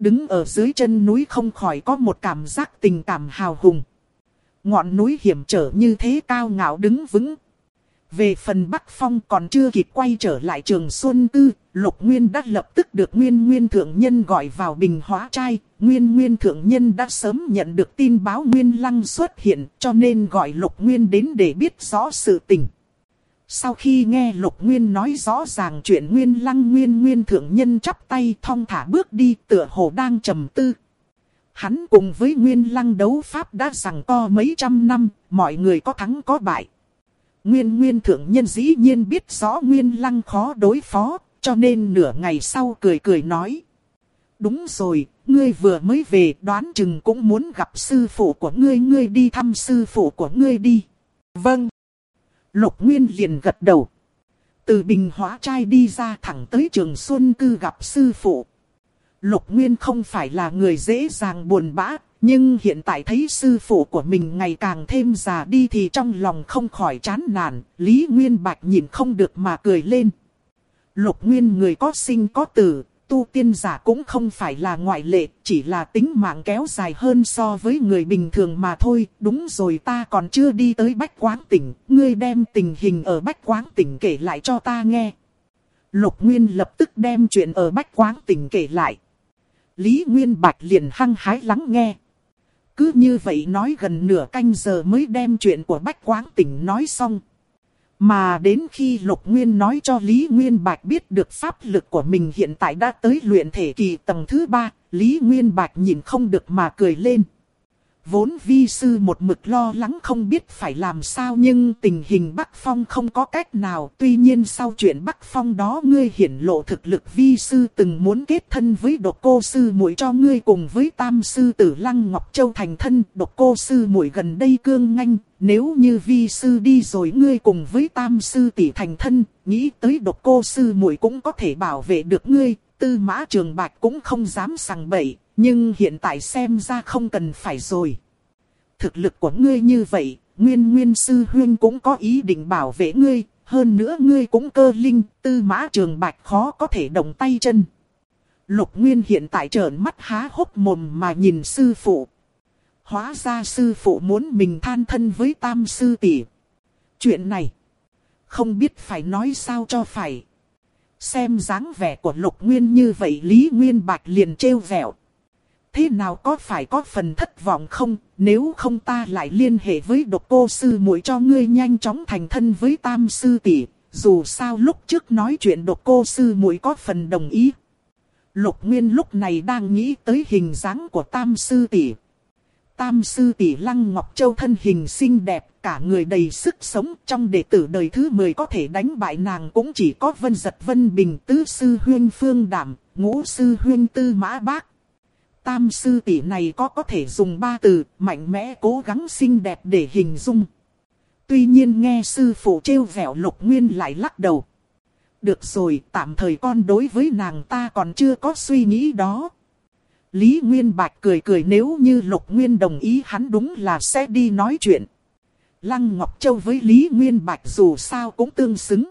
Đứng ở dưới chân núi không khỏi có một cảm giác tình cảm hào hùng. Ngọn núi hiểm trở như thế cao ngạo đứng vững. Về phần Bắc Phong còn chưa kịp quay trở lại Trường Xuân Tư, Lục Nguyên đã lập tức được Nguyên Nguyên Thượng Nhân gọi vào Bình Hóa Trai. Nguyên Nguyên Thượng Nhân đã sớm nhận được tin báo Nguyên Lăng xuất hiện, cho nên gọi Lục Nguyên đến để biết rõ sự tình. Sau khi nghe Lục Nguyên nói rõ ràng chuyện Nguyên Lăng, Nguyên Nguyên Thượng Nhân chắp tay thong thả bước đi, tựa hồ đang trầm tư. Hắn cùng với Nguyên Lăng đấu pháp đã giằng co mấy trăm năm, mọi người có thắng có bại. Nguyên Nguyên Thượng Nhân dĩ nhiên biết rõ Nguyên Lăng khó đối phó, cho nên nửa ngày sau cười cười nói. Đúng rồi, ngươi vừa mới về, đoán chừng cũng muốn gặp sư phụ của ngươi, ngươi đi thăm sư phụ của ngươi đi. Vâng. Lục Nguyên liền gật đầu. Từ Bình Hóa Trai đi ra thẳng tới Trường Xuân Cư gặp sư phụ. Lục Nguyên không phải là người dễ dàng buồn bã, nhưng hiện tại thấy sư phụ của mình ngày càng thêm già đi thì trong lòng không khỏi chán nản. Lý Nguyên Bạch nhìn không được mà cười lên. Lục Nguyên người có sinh có tử, tu tiên giả cũng không phải là ngoại lệ, chỉ là tính mạng kéo dài hơn so với người bình thường mà thôi. Đúng rồi, ta còn chưa đi tới Bách Quáng Tỉnh, ngươi đem tình hình ở Bách Quáng Tỉnh kể lại cho ta nghe. Lục Nguyên lập tức đem chuyện ở Bách Quáng Tỉnh kể lại. Lý Nguyên Bạch liền hăng hái lắng nghe. Cứ như vậy nói gần nửa canh giờ mới đem chuyện của Bách Quáng Tỉnh nói xong. Mà đến khi Lục Nguyên nói cho Lý Nguyên Bạch biết được pháp lực của mình hiện tại đã tới luyện thể kỳ tầng thứ 3, Lý Nguyên Bạch nhìn không được mà cười lên. Vốn vi sư một mực lo lắng không biết phải làm sao, nhưng tình hình Bắc Phong không có cách nào. Tuy nhiên sau chuyện Bắc Phong đó ngươi hiển lộ thực lực, vi sư từng muốn kết thân với Độc Cô sư muội cho ngươi cùng với Tam sư tử Lăng Ngọc Châu thành thân. Độc Cô sư muội gần đây cương nganh, nếu như vi sư đi rồi ngươi cùng với Tam sư tỷ thành thân, nghĩ tới Độc Cô sư muội cũng có thể bảo vệ được ngươi. Tư Mã Trường Bạch cũng không dám sằng bậy. Nhưng hiện tại xem ra không cần phải rồi. Thực lực của ngươi như vậy, Nguyên Nguyên sư huynh cũng có ý định bảo vệ ngươi. Hơn nữa ngươi cũng cơ linh, Tư Mã Trường Bạch khó có thể động tay chân. Lục Nguyên hiện tại trợn mắt há hốc mồm mà nhìn sư phụ. Hóa ra sư phụ muốn mình than thân với Tam sư tỷ. Chuyện này, không biết phải nói sao cho phải. Xem dáng vẻ của Lục Nguyên như vậy, Lý Nguyên Bạch liền trêu vẹo. Thế nào, có phải có phần thất vọng không? Nếu không ta lại liên hệ với Độc Cô sư muội cho ngươi nhanh chóng thành thân với Tam sư tỷ. Dù sao lúc trước nói chuyện Độc Cô sư muội có phần đồng ý. Lục Nguyên lúc này đang nghĩ tới hình dáng của Tam sư tỷ. Tam sư tỷ Lăng Ngọc Châu thân hình xinh đẹp, cả người đầy sức sống. Trong đệ tử đời thứ 10 có thể đánh bại nàng cũng chỉ có Vân Giật, Vân Bình, tứ sư huynh Phương Đảm, ngũ sư huynh Tư Mã Bác. Tam sư tỷ này có thể dùng 3 từ mạnh mẽ, cố gắng, xinh đẹp để hình dung. Tuy nhiên nghe sư phụ trêu vẹo, Lục Nguyên lại lắc đầu. Được rồi, tạm thời con đối với nàng ta còn chưa có suy nghĩ đó. Lý Nguyên Bạch cười cười, nếu như Lục Nguyên đồng ý hắn đúng là sẽ đi nói chuyện. Lăng Ngọc Châu với Lý Nguyên Bạch dù sao cũng tương xứng.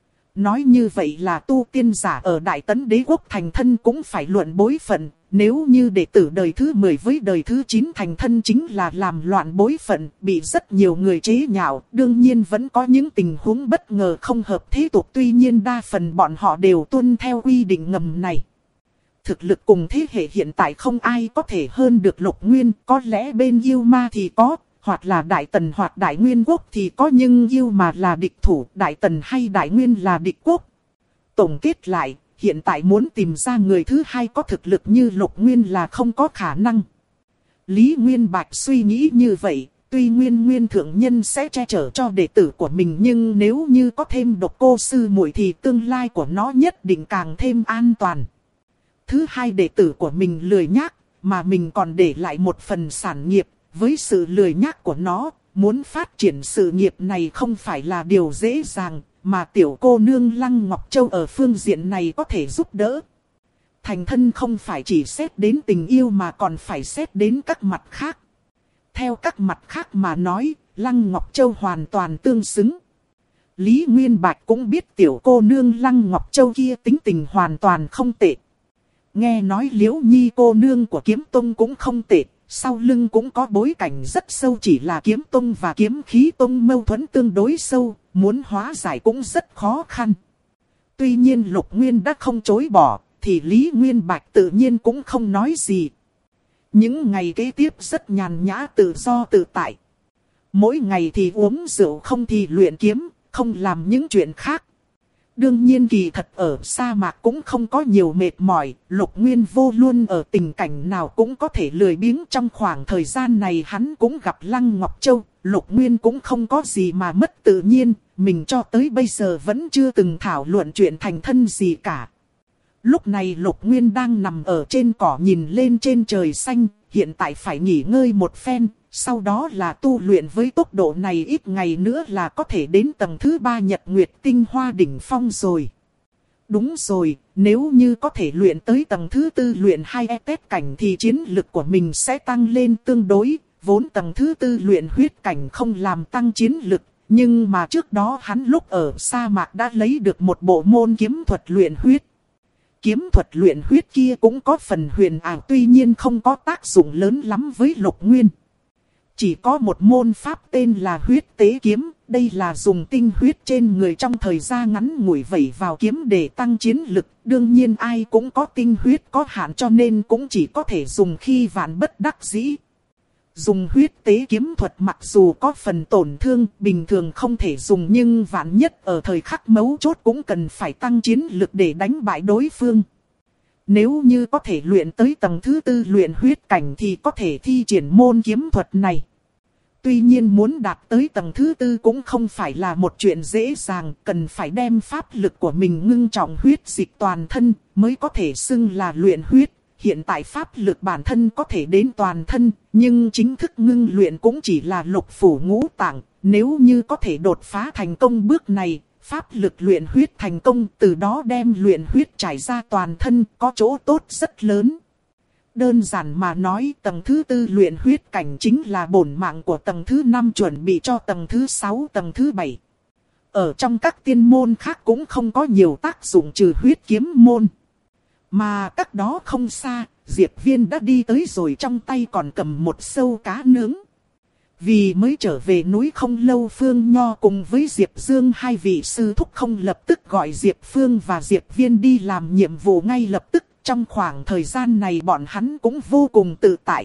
Nói như vậy là tu tiên giả ở Đại Tấn Đế Quốc thành thân cũng phải luận bối phận. Nếu như đệ tử đời thứ 10 với đời thứ 9 thành thân chính là làm loạn bối phận, bị rất nhiều người chế nhạo. Đương nhiên vẫn có những tình huống bất ngờ không hợp thế tục, tuy nhiên đa phần bọn họ đều tuân theo quy định ngầm này. Thực lực cùng thế hệ hiện tại không ai có thể hơn được Lục Nguyên, có lẽ bên yêu ma thì có, hoặc là Đại Tần hoặc Đại Nguyên Quốc thì có, nhưng yêu mà là địch thủ, Đại Tần hay Đại Nguyên là địch quốc. Tổng kết lại, hiện tại muốn tìm ra người thứ hai có thực lực như Lục Nguyên là không có khả năng. Lý Nguyên Bạch suy nghĩ như vậy, tuy Nguyên Nguyên thượng nhân sẽ che chở cho đệ tử của mình, nhưng nếu như có thêm Độc Cô sư muội thì tương lai của nó nhất định càng thêm an toàn. Thứ hai, đệ tử của mình lười nhác, mà mình còn để lại một phần sản nghiệp. Với sự lười nhác của nó, muốn phát triển sự nghiệp này không phải là điều dễ dàng, mà tiểu cô nương Lăng Ngọc Châu ở phương diện này có thể giúp đỡ. Thành thân không phải chỉ xét đến tình yêu mà còn phải xét đến các mặt khác. Theo các mặt khác mà nói, Lăng Ngọc Châu hoàn toàn tương xứng. Lý Nguyên Bạch cũng biết tiểu cô nương Lăng Ngọc Châu kia tính tình hoàn toàn không tệ. nghe nói Liễu Nhi cô nương của kiếm tông cũng không tệ, sau lưng cũng có bối cảnh rất sâu, chỉ là kiếm tông và kiếm khí tông mâu thuẫn tương đối sâu, muốn hóa giải cũng rất khó khăn. Tuy nhiên Lục Nguyên đã không chối bỏ, thì Lý Nguyên Bạch tự nhiên cũng không nói gì. Những ngày kế tiếp rất nhàn nhã tự do tự tại. Mỗi ngày thì uống rượu, không thì luyện kiếm, không làm những chuyện khác. Đương nhiên kỳ thật ở sa mạc cũng không có nhiều mệt mỏi, Lục Nguyên vô luôn ở tình cảnh nào cũng có thể lười biếng. Trong khoảng thời gian này hắn cũng gặp Lăng Ngọc Châu, Lục Nguyên cũng không có gì mà mất tự nhiên, mình cho tới bây giờ vẫn chưa từng thảo luận chuyện thành thân gì cả. Lúc này Lục Nguyên đang nằm ở trên cỏ nhìn lên trên trời xanh, hiện tại phải nghỉ ngơi một phen, sau đó là tu luyện. Với tốc độ này ít ngày nữa là có thể đến tầng thứ 3 Nhật Nguyệt Tinh Hoa đỉnh phong rồi. Đúng rồi, nếu như có thể luyện tới tầng thứ 4 luyện 2 tết cảnh thì chiến lực của mình sẽ tăng lên tương đối, vốn tầng thứ 4 luyện huyết cảnh không làm tăng chiến lực. Nhưng mà trước đó hắn lúc ở sa mạc đã lấy được một bộ môn kiếm thuật luyện huyết. Kiếm thuật luyện huyết kia cũng có phần huyền ảo, tuy nhiên không có tác dụng lớn lắm với Lục Nguyên. Chỉ có một môn pháp tên là huyết tế kiếm, đây là dùng tinh huyết trên người trong thời gian ngắn ngủi vẩy vào kiếm để tăng chiến lực. Đương nhiên ai cũng có tinh huyết có hạn cho nên cũng chỉ có thể dùng khi vạn bất đắc dĩ. Dùng huyết tế kiếm thuật mặc dù có phần tổn thương, bình thường không thể dùng, nhưng vạn nhất ở thời khắc mấu chốt cũng cần phải tăng chiến lực để đánh bại đối phương. Nếu như có thể luyện tới tầng thứ 4 luyện huyết cảnh thì có thể thi triển môn kiếm thuật này. Tuy nhiên muốn đạt tới tầng thứ 4 cũng không phải là một chuyện dễ dàng, cần phải đem pháp lực của mình ngưng trọng huyết dịch toàn thân mới có thể xưng là luyện huyết. Hiện tại pháp lực bản thân có thể đến toàn thân, nhưng chính thức ngưng luyện cũng chỉ là lục phủ ngũ tạng. Nếu như có thể đột phá thành công bước này, pháp lực luyện huyết thành công, từ đó đem luyện huyết trải ra toàn thân, có chỗ tốt rất lớn. Đơn giản mà nói, tầng thứ 4 luyện huyết cảnh chính là bổn mạng của tầng thứ 5 chuẩn bị cho tầng thứ 6, tầng thứ 7. Ở trong các tiên môn khác cũng không có nhiều tác dụng trừ huyết kiếm môn. Mà cách đó không xa, Diệp Viên đã đi tới rồi, trong tay còn cầm một sâu cá nướng. Vì mới trở về núi không lâu, Phương Nho cùng với Diệp Dương hai vị sư thúc không lập tức gọi Diệp Phương và Diệp Viên đi làm nhiệm vụ ngay lập tức. Trong khoảng thời gian này bọn hắn cũng vô cùng tự tại.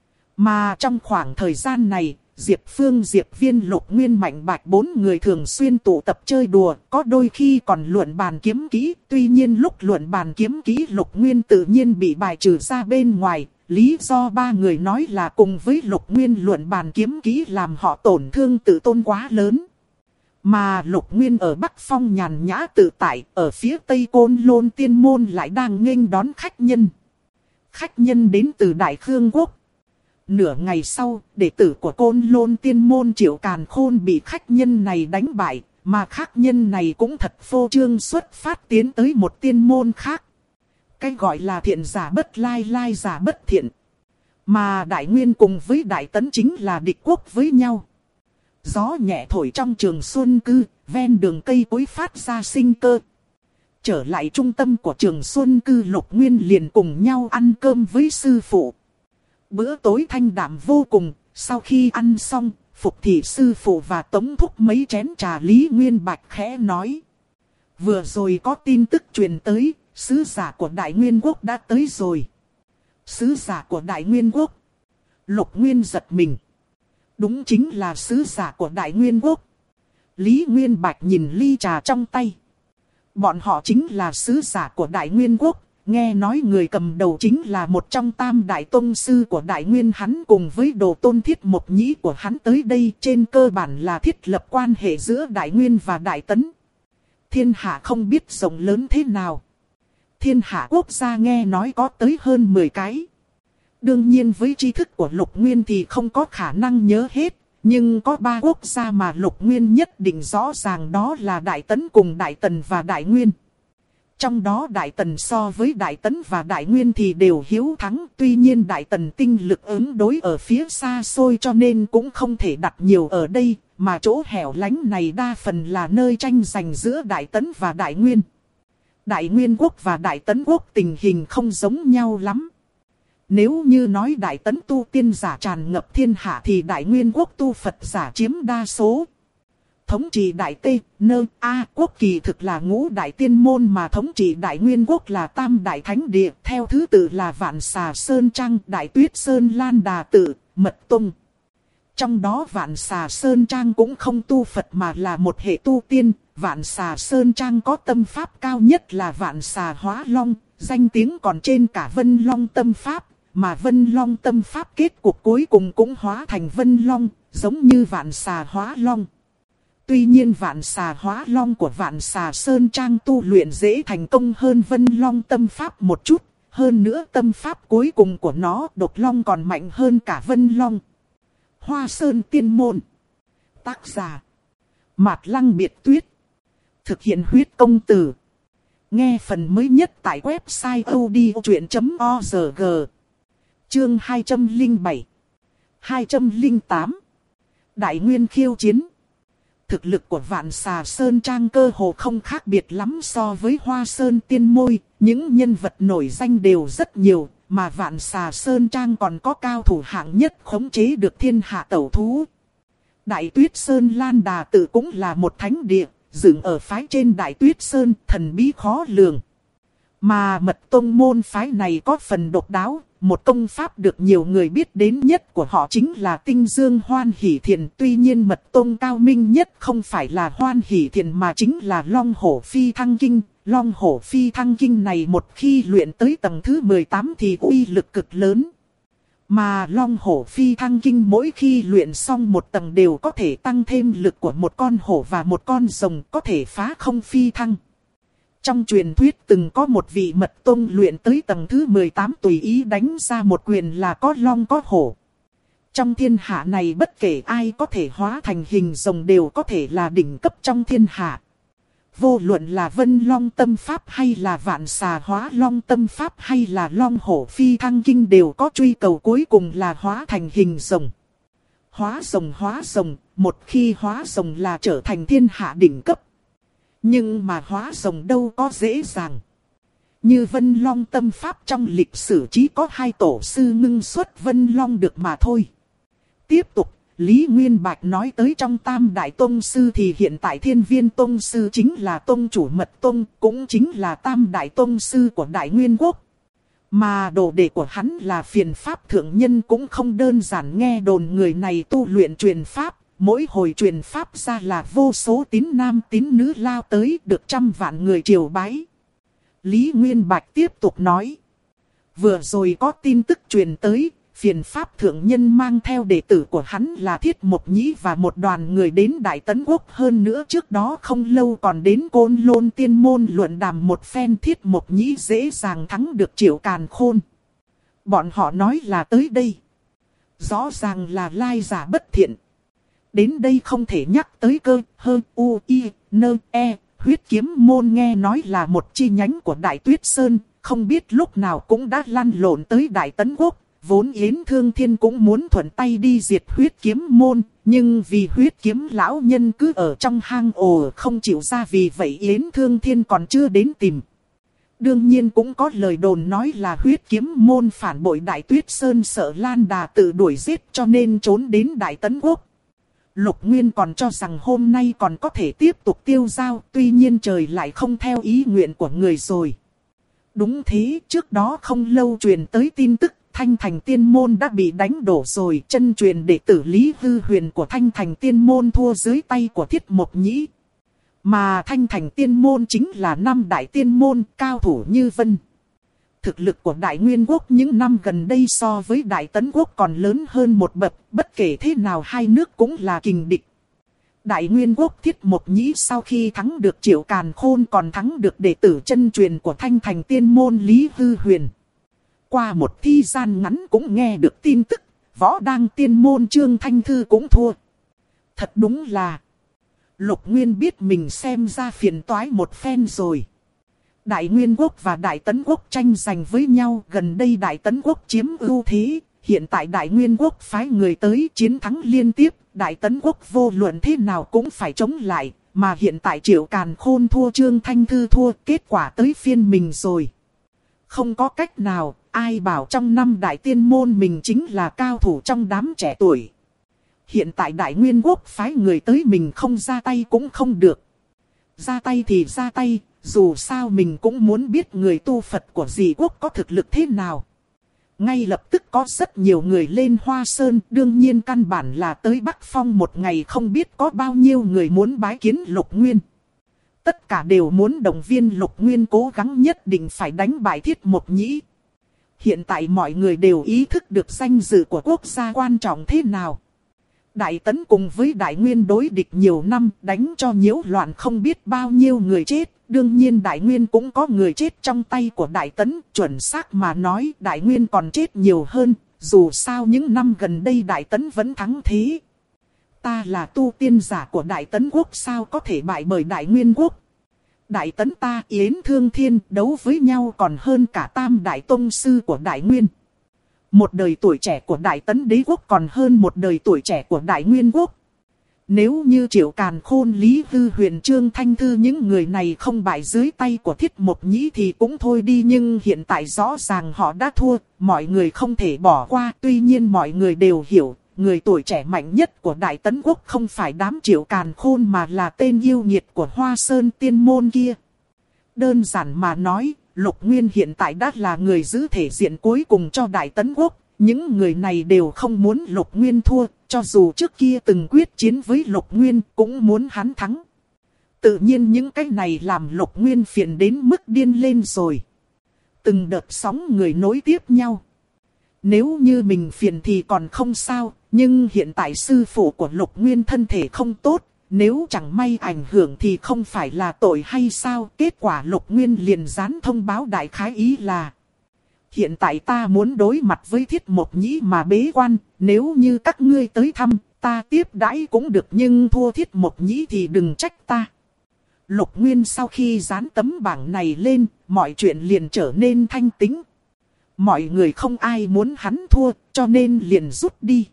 Mà trong khoảng thời gian này, Diệp Phương, Diệp Viên, Lục Nguyên, Mạnh Bạch 4 người thường xuyên tụ tập chơi đùa, có đôi khi còn luận bàn kiếm kỹ. Tuy nhiên lúc luận bàn kiếm kỹ Lục Nguyên tự nhiên bị bài trừ ra bên ngoài. Lý do ba người nói là cùng với Lục Nguyên luận bàn kiếm kỹ làm họ tổn thương tự tôn quá lớn. Mà Lục Nguyên ở Bắc Phong nhàn nhã tự tại, ở phía Tây Côn Lôn Tiên Môn lại đang nghênh đón khách nhân. Khách nhân đến từ Đại Khương Quốc. Nửa ngày sau, đệ tử của Côn Lôn Tiên Môn Triệu Càn Khôn bị khách nhân này đánh bại, mà khách nhân này cũng thật phô trương xuất phát tiến tới một tiên môn khác. Cái gọi là thiện giả bất lai, lai giả bất thiện. Mà Đại Nguyên cùng với Đại Tấn chính là địch quốc với nhau. Gió nhẹ thổi trong Trường Xuân Cư, ven đường cây cối phát ra sinh cơ. Trở lại trung tâm của Trường Xuân Cư, Lục Nguyên liền cùng nhau ăn cơm với sư phụ. Bữa tối thanh đạm vô cùng, sau khi ăn xong, Phục Thị sư phụ và Tống Thúc mấy chén trà. Lý Nguyên Bạch khẽ nói. Vừa rồi có tin tức truyền tới, sứ giả của Đại Nguyên Quốc đã tới rồi. Sứ giả của Đại Nguyên Quốc. Lục Nguyên giật mình. Đúng chính là sứ giả của Đại Nguyên Quốc. Lý Nguyên Bạch nhìn ly trà trong tay. Bọn họ chính là sứ giả của Đại Nguyên Quốc. Nghe nói người cầm đầu chính là một trong tam đại tông sư của Đại Nguyên. Hắn cùng với Đồ Tôn Thiết Mộc Nhĩ của hắn tới đây trên cơ bản là thiết lập quan hệ giữa Đại Nguyên và Đại Tấn. Thiên hạ không biết rộng lớn thế nào. Thiên hạ quốc gia nghe nói có tới hơn 10 cái. Đương nhiên với tri thức của Lục Nguyên thì không có khả năng nhớ hết. Nhưng có 3 quốc gia mà Lục Nguyên nhất định rõ ràng, đó là Đại Tấn cùng Đại Tần và Đại Nguyên. Trong đó Đại Tần so với Đại Tấn và Đại Nguyên thì đều hiếu thắng. Tuy nhiên Đại Tần tinh lực ứng đối ở phía xa xôi cho nên cũng không thể đặt nhiều ở đây. Mà chỗ hẻo lánh này đa phần là nơi tranh giành giữa Đại Tấn và Đại Nguyên. Đại Nguyên quốc và Đại Tấn quốc tình hình không giống nhau lắm. Nếu như nói Đại Tấn tu tiên giả tràn ngập thiên hạ thì Đại Nguyên quốc tu Phật giả chiếm đa số. Thống trị Đại Tê, Nơ, A quốc kỳ thực là ngũ đại tiên môn mà thống trị Đại Nguyên quốc là tam đại thánh địa. Theo thứ tự là Vạn Xà Sơn Trang, Đại Tuyết Sơn Lan Đà Tự, Mật Tông. Trong đó Vạn Xà Sơn Trang cũng không tu Phật mà là một hệ tu tiên. Vạn Xà Sơn Trang có tâm pháp cao nhất là Vạn Xà Hóa Long, danh tiếng còn trên cả Vân Long tâm pháp. Mà Vân Long tâm pháp kết cục cuối cùng cũng hóa thành Vân Long, giống như Vạn Xà Hóa Long. Tuy nhiên Vạn Xà Hóa Long của Vạn Xà Sơn Trang tu luyện dễ thành công hơn Vân Long tâm pháp một chút. Hơn nữa tâm pháp cuối cùng của nó Độc Long còn mạnh hơn cả Vân Long. Hoa Sơn Tiên Môn. Tác giả Mạt Lăng Biệt Tuyết. Thực hiện huyết công từ. Nghe phần mới nhất tại website odchuyện.org. Chương 207 208 Đại Nguyên khiêu chiến. Thực lực của Vạn Xà Sơn Trang cơ hồ không khác biệt lắm so với Hoa Sơn Tiên Môn. Những nhân vật nổi danh đều rất nhiều, mà Vạn Xà Sơn Trang còn có cao thủ hạng nhất khống chế được thiên hạ tẩu thú. Đại Tuyết Sơn Lan Đà Tự cũng là một thánh địa, dựng ở phái trên Đại Tuyết Sơn, thần bí khó lường. Mà Mật Tông môn phái này có phần độc đáo, một công pháp được nhiều người biết đến nhất của họ chính là Tinh Dương Hoan Hỷ Thiền. Tuy nhiên Mật Tông cao minh nhất không phải là Hoan Hỷ Thiền mà chính là Long Hổ Phi Thăng Kinh. Long Hổ Phi Thăng Kinh này một khi luyện tới tầng thứ 18 thì uy lực cực lớn. Mà Long Hổ Phi Thăng Kinh mỗi khi luyện xong một tầng đều có thể tăng thêm lực của một con hổ và một con rồng, có thể phá không phi thăng. Trong truyền thuyết từng có một vị Mật Tông luyện tới tầng thứ 18 tùy ý đánh ra một quyền là có long có hổ. Trong thiên hạ này bất kể ai có thể hóa thành hình rồng đều có thể là đỉnh cấp trong thiên hạ. Vô luận là Vân Long tâm pháp hay là Vạn Xà Hóa Long tâm pháp hay là Long Hổ Phi Thăng Kinh đều có truy cầu cuối cùng là hóa thành hình rồng. Hóa rồng, một khi hóa rồng là trở thành thiên hạ đỉnh cấp. Nhưng mà hóa rồng đâu có dễ dàng. Như Vân Long tâm pháp trong lịch sử chỉ có 2 tổ sư ngưng xuất Vân Long được mà thôi. Tiếp tục, Lý Nguyên Bạch nói tới trong Tam Đại Tông Sư thì hiện tại Thiên Viên Tông Sư chính là Tông chủ Mật Tông, cũng chính là Tam Đại Tông Sư của Đại Nguyên Quốc. Mà đồ đệ của hắn là Phiền Pháp Thượng Nhân cũng không đơn giản, nghe đồn người này tu luyện truyền Pháp. Mỗi hồi truyền Pháp ra là vô số tín nam tín nữ lao tới được trăm vạn người triều bái. Lý Nguyên Bạch tiếp tục nói. Vừa rồi có tin tức truyền tới, Phiền Pháp Thượng Nhân mang theo đệ tử của hắn là Thiết Mộc Nhĩ và một đoàn người đến Đại Tấn Quốc. Hơn nữa trước đó không lâu còn đến Côn Lôn Tiên Môn luận đàm một phen. Thiết Mộc Nhĩ dễ dàng thắng được Triệu Càn Khôn. Bọn họ nói là tới đây. Rõ ràng là lai giả bất thiện. Đến đây không thể nhắc tới cơ, hơ, u, i, nơ, e, huyết kiếm môn nghe nói là một chi nhánh của Đại Tuyết Sơn, không biết lúc nào cũng đã lăn lộn tới Đại Tấn Quốc. Vốn Yến Thương Thiên cũng muốn thuận tay đi diệt huyết kiếm môn, nhưng vì huyết kiếm lão nhân cứ ở trong hang ổ không chịu ra, vì vậy Yến Thương Thiên còn chưa đến tìm. Đương nhiên cũng có lời đồn nói là huyết kiếm môn phản bội Đại Tuyết Sơn, sợ Lan Đà tự đuổi giết cho nên trốn đến Đại Tấn Quốc. Lục Nguyên còn cho rằng hôm nay còn có thể tiếp tục tiêu giao, tuy nhiên trời lại không theo ý nguyện của người rồi. Đúng thế, trước đó không lâu truyền tới tin tức, Thanh Thành Tiên Môn đã bị đánh đổ rồi. Chân truyền đệ tử Lý Hư Huyền của Thanh Thành Tiên Môn thua dưới tay của Thiết Mộc Nhĩ. Mà Thanh Thành Tiên Môn chính là 5 đại tiên môn cao thủ như vân. Thực lực của Đại Nguyên Quốc những năm gần đây so với Đại Tấn Quốc còn lớn hơn một bậc, bất kể thế nào hai nước cũng là kình địch. Đại Nguyên Quốc Thiết Mộc Nhĩ sau khi thắng được Triệu Càn Khôn còn thắng được đệ tử chân truyền của Thanh Thành Tiên Môn Lý Hư Huyền. Qua một thi gian ngắn cũng nghe được tin tức, Võ Đăng Tiên Môn Trương Thanh Thư cũng thua. Thật đúng là, Lục Nguyên biết mình xem ra phiền toái một phen rồi. Đại Nguyên Quốc và Đại Tấn Quốc tranh giành với nhau, gần đây Đại Tấn Quốc chiếm ưu thế, hiện tại Đại Nguyên Quốc phái người tới chiến thắng liên tiếp, Đại Tấn Quốc vô luận thế nào cũng phải chống lại, mà hiện tại Triệu Càn Khôn thua Trương Thanh Thư thua, kết quả tới phiên mình rồi. Không có cách nào, ai bảo trong năm đại tiên môn mình chính là cao thủ trong đám trẻ tuổi. Hiện tại Đại Nguyên Quốc phái người tới mình không ra tay cũng không được. Ra tay thì ra tay, dù sao mình cũng muốn biết người tu Phật của dị quốc có thực lực thế nào. Ngay lập tức có rất nhiều người lên Hoa Sơn, đương nhiên căn bản là tới Bắc Phong một ngày không biết có bao nhiêu người muốn bái kiến Lục Nguyên. Tất cả đều muốn động viên Lục Nguyên cố gắng nhất định phải đánh bại Thiết Mộc Nhĩ. Hiện tại mọi người đều ý thức được danh dự của quốc gia quan trọng thế nào. Đại Tấn cùng với Đại Nguyên đối địch nhiều năm, đánh cho nhiễu loạn không biết bao nhiêu người chết. Đương nhiên Đại Nguyên cũng có người chết trong tay của Đại Tấn, chuẩn xác mà nói Đại Nguyên còn chết nhiều hơn, dù sao những năm gần đây Đại Tấn vẫn thắng thế. Ta là tu tiên giả của Đại Tấn Quốc sao có thể bại bởi Đại Nguyên Quốc. Đại Tấn ta Yến Thương Thiên đấu với nhau còn hơn cả Tam Đại Tông Sư của Đại Nguyên. Một đời tuổi trẻ của Đại Tấn Đế Quốc còn hơn một đời tuổi trẻ của Đại Nguyên Quốc. Nếu như Triệu Càn Khôn, Lý Hư Huyền, Trương Thanh Thư những người này không bại dưới tay của Thiết Mộc Nhĩ thì cũng thôi đi. Nhưng hiện tại rõ ràng họ đã thua, mọi người không thể bỏ qua. Tuy nhiên mọi người đều hiểu, người tuổi trẻ mạnh nhất của Đại Tấn Quốc không phải đám Triệu Càn Khôn mà là tên yêu nghiệt của Hoa Sơn Tiên Môn kia. Đơn giản mà nói, Lục Nguyên hiện tại đã là người giữ thể diện cuối cùng cho Đại Tấn Quốc. Những người này đều không muốn Lục Nguyên thua, cho dù trước kia từng quyết chiến với Lục Nguyên cũng muốn hắn thắng. Tự nhiên những cái này làm Lục Nguyên phiền đến mức điên lên rồi. Từng đợt sóng người nối tiếp nhau. Nếu như mình phiền thì còn không sao, nhưng hiện tại sư phụ của Lục Nguyên thân thể không tốt. Nếu chẳng may ảnh hưởng thì không phải là tội hay sao? Kết quả Lục Nguyên liền dán thông báo đại khái ý là: hiện tại ta muốn đối mặt với Thiết Mộc Nhĩ mà bế quan, nếu như các ngươi tới thăm, ta tiếp đãi cũng được nhưng thua Thiết Mộc Nhĩ thì đừng trách ta. Lục Nguyên sau khi dán tấm bảng này lên, mọi chuyện liền trở nên thanh tĩnh. Mọi người không ai muốn hắn thua, cho nên liền rút đi.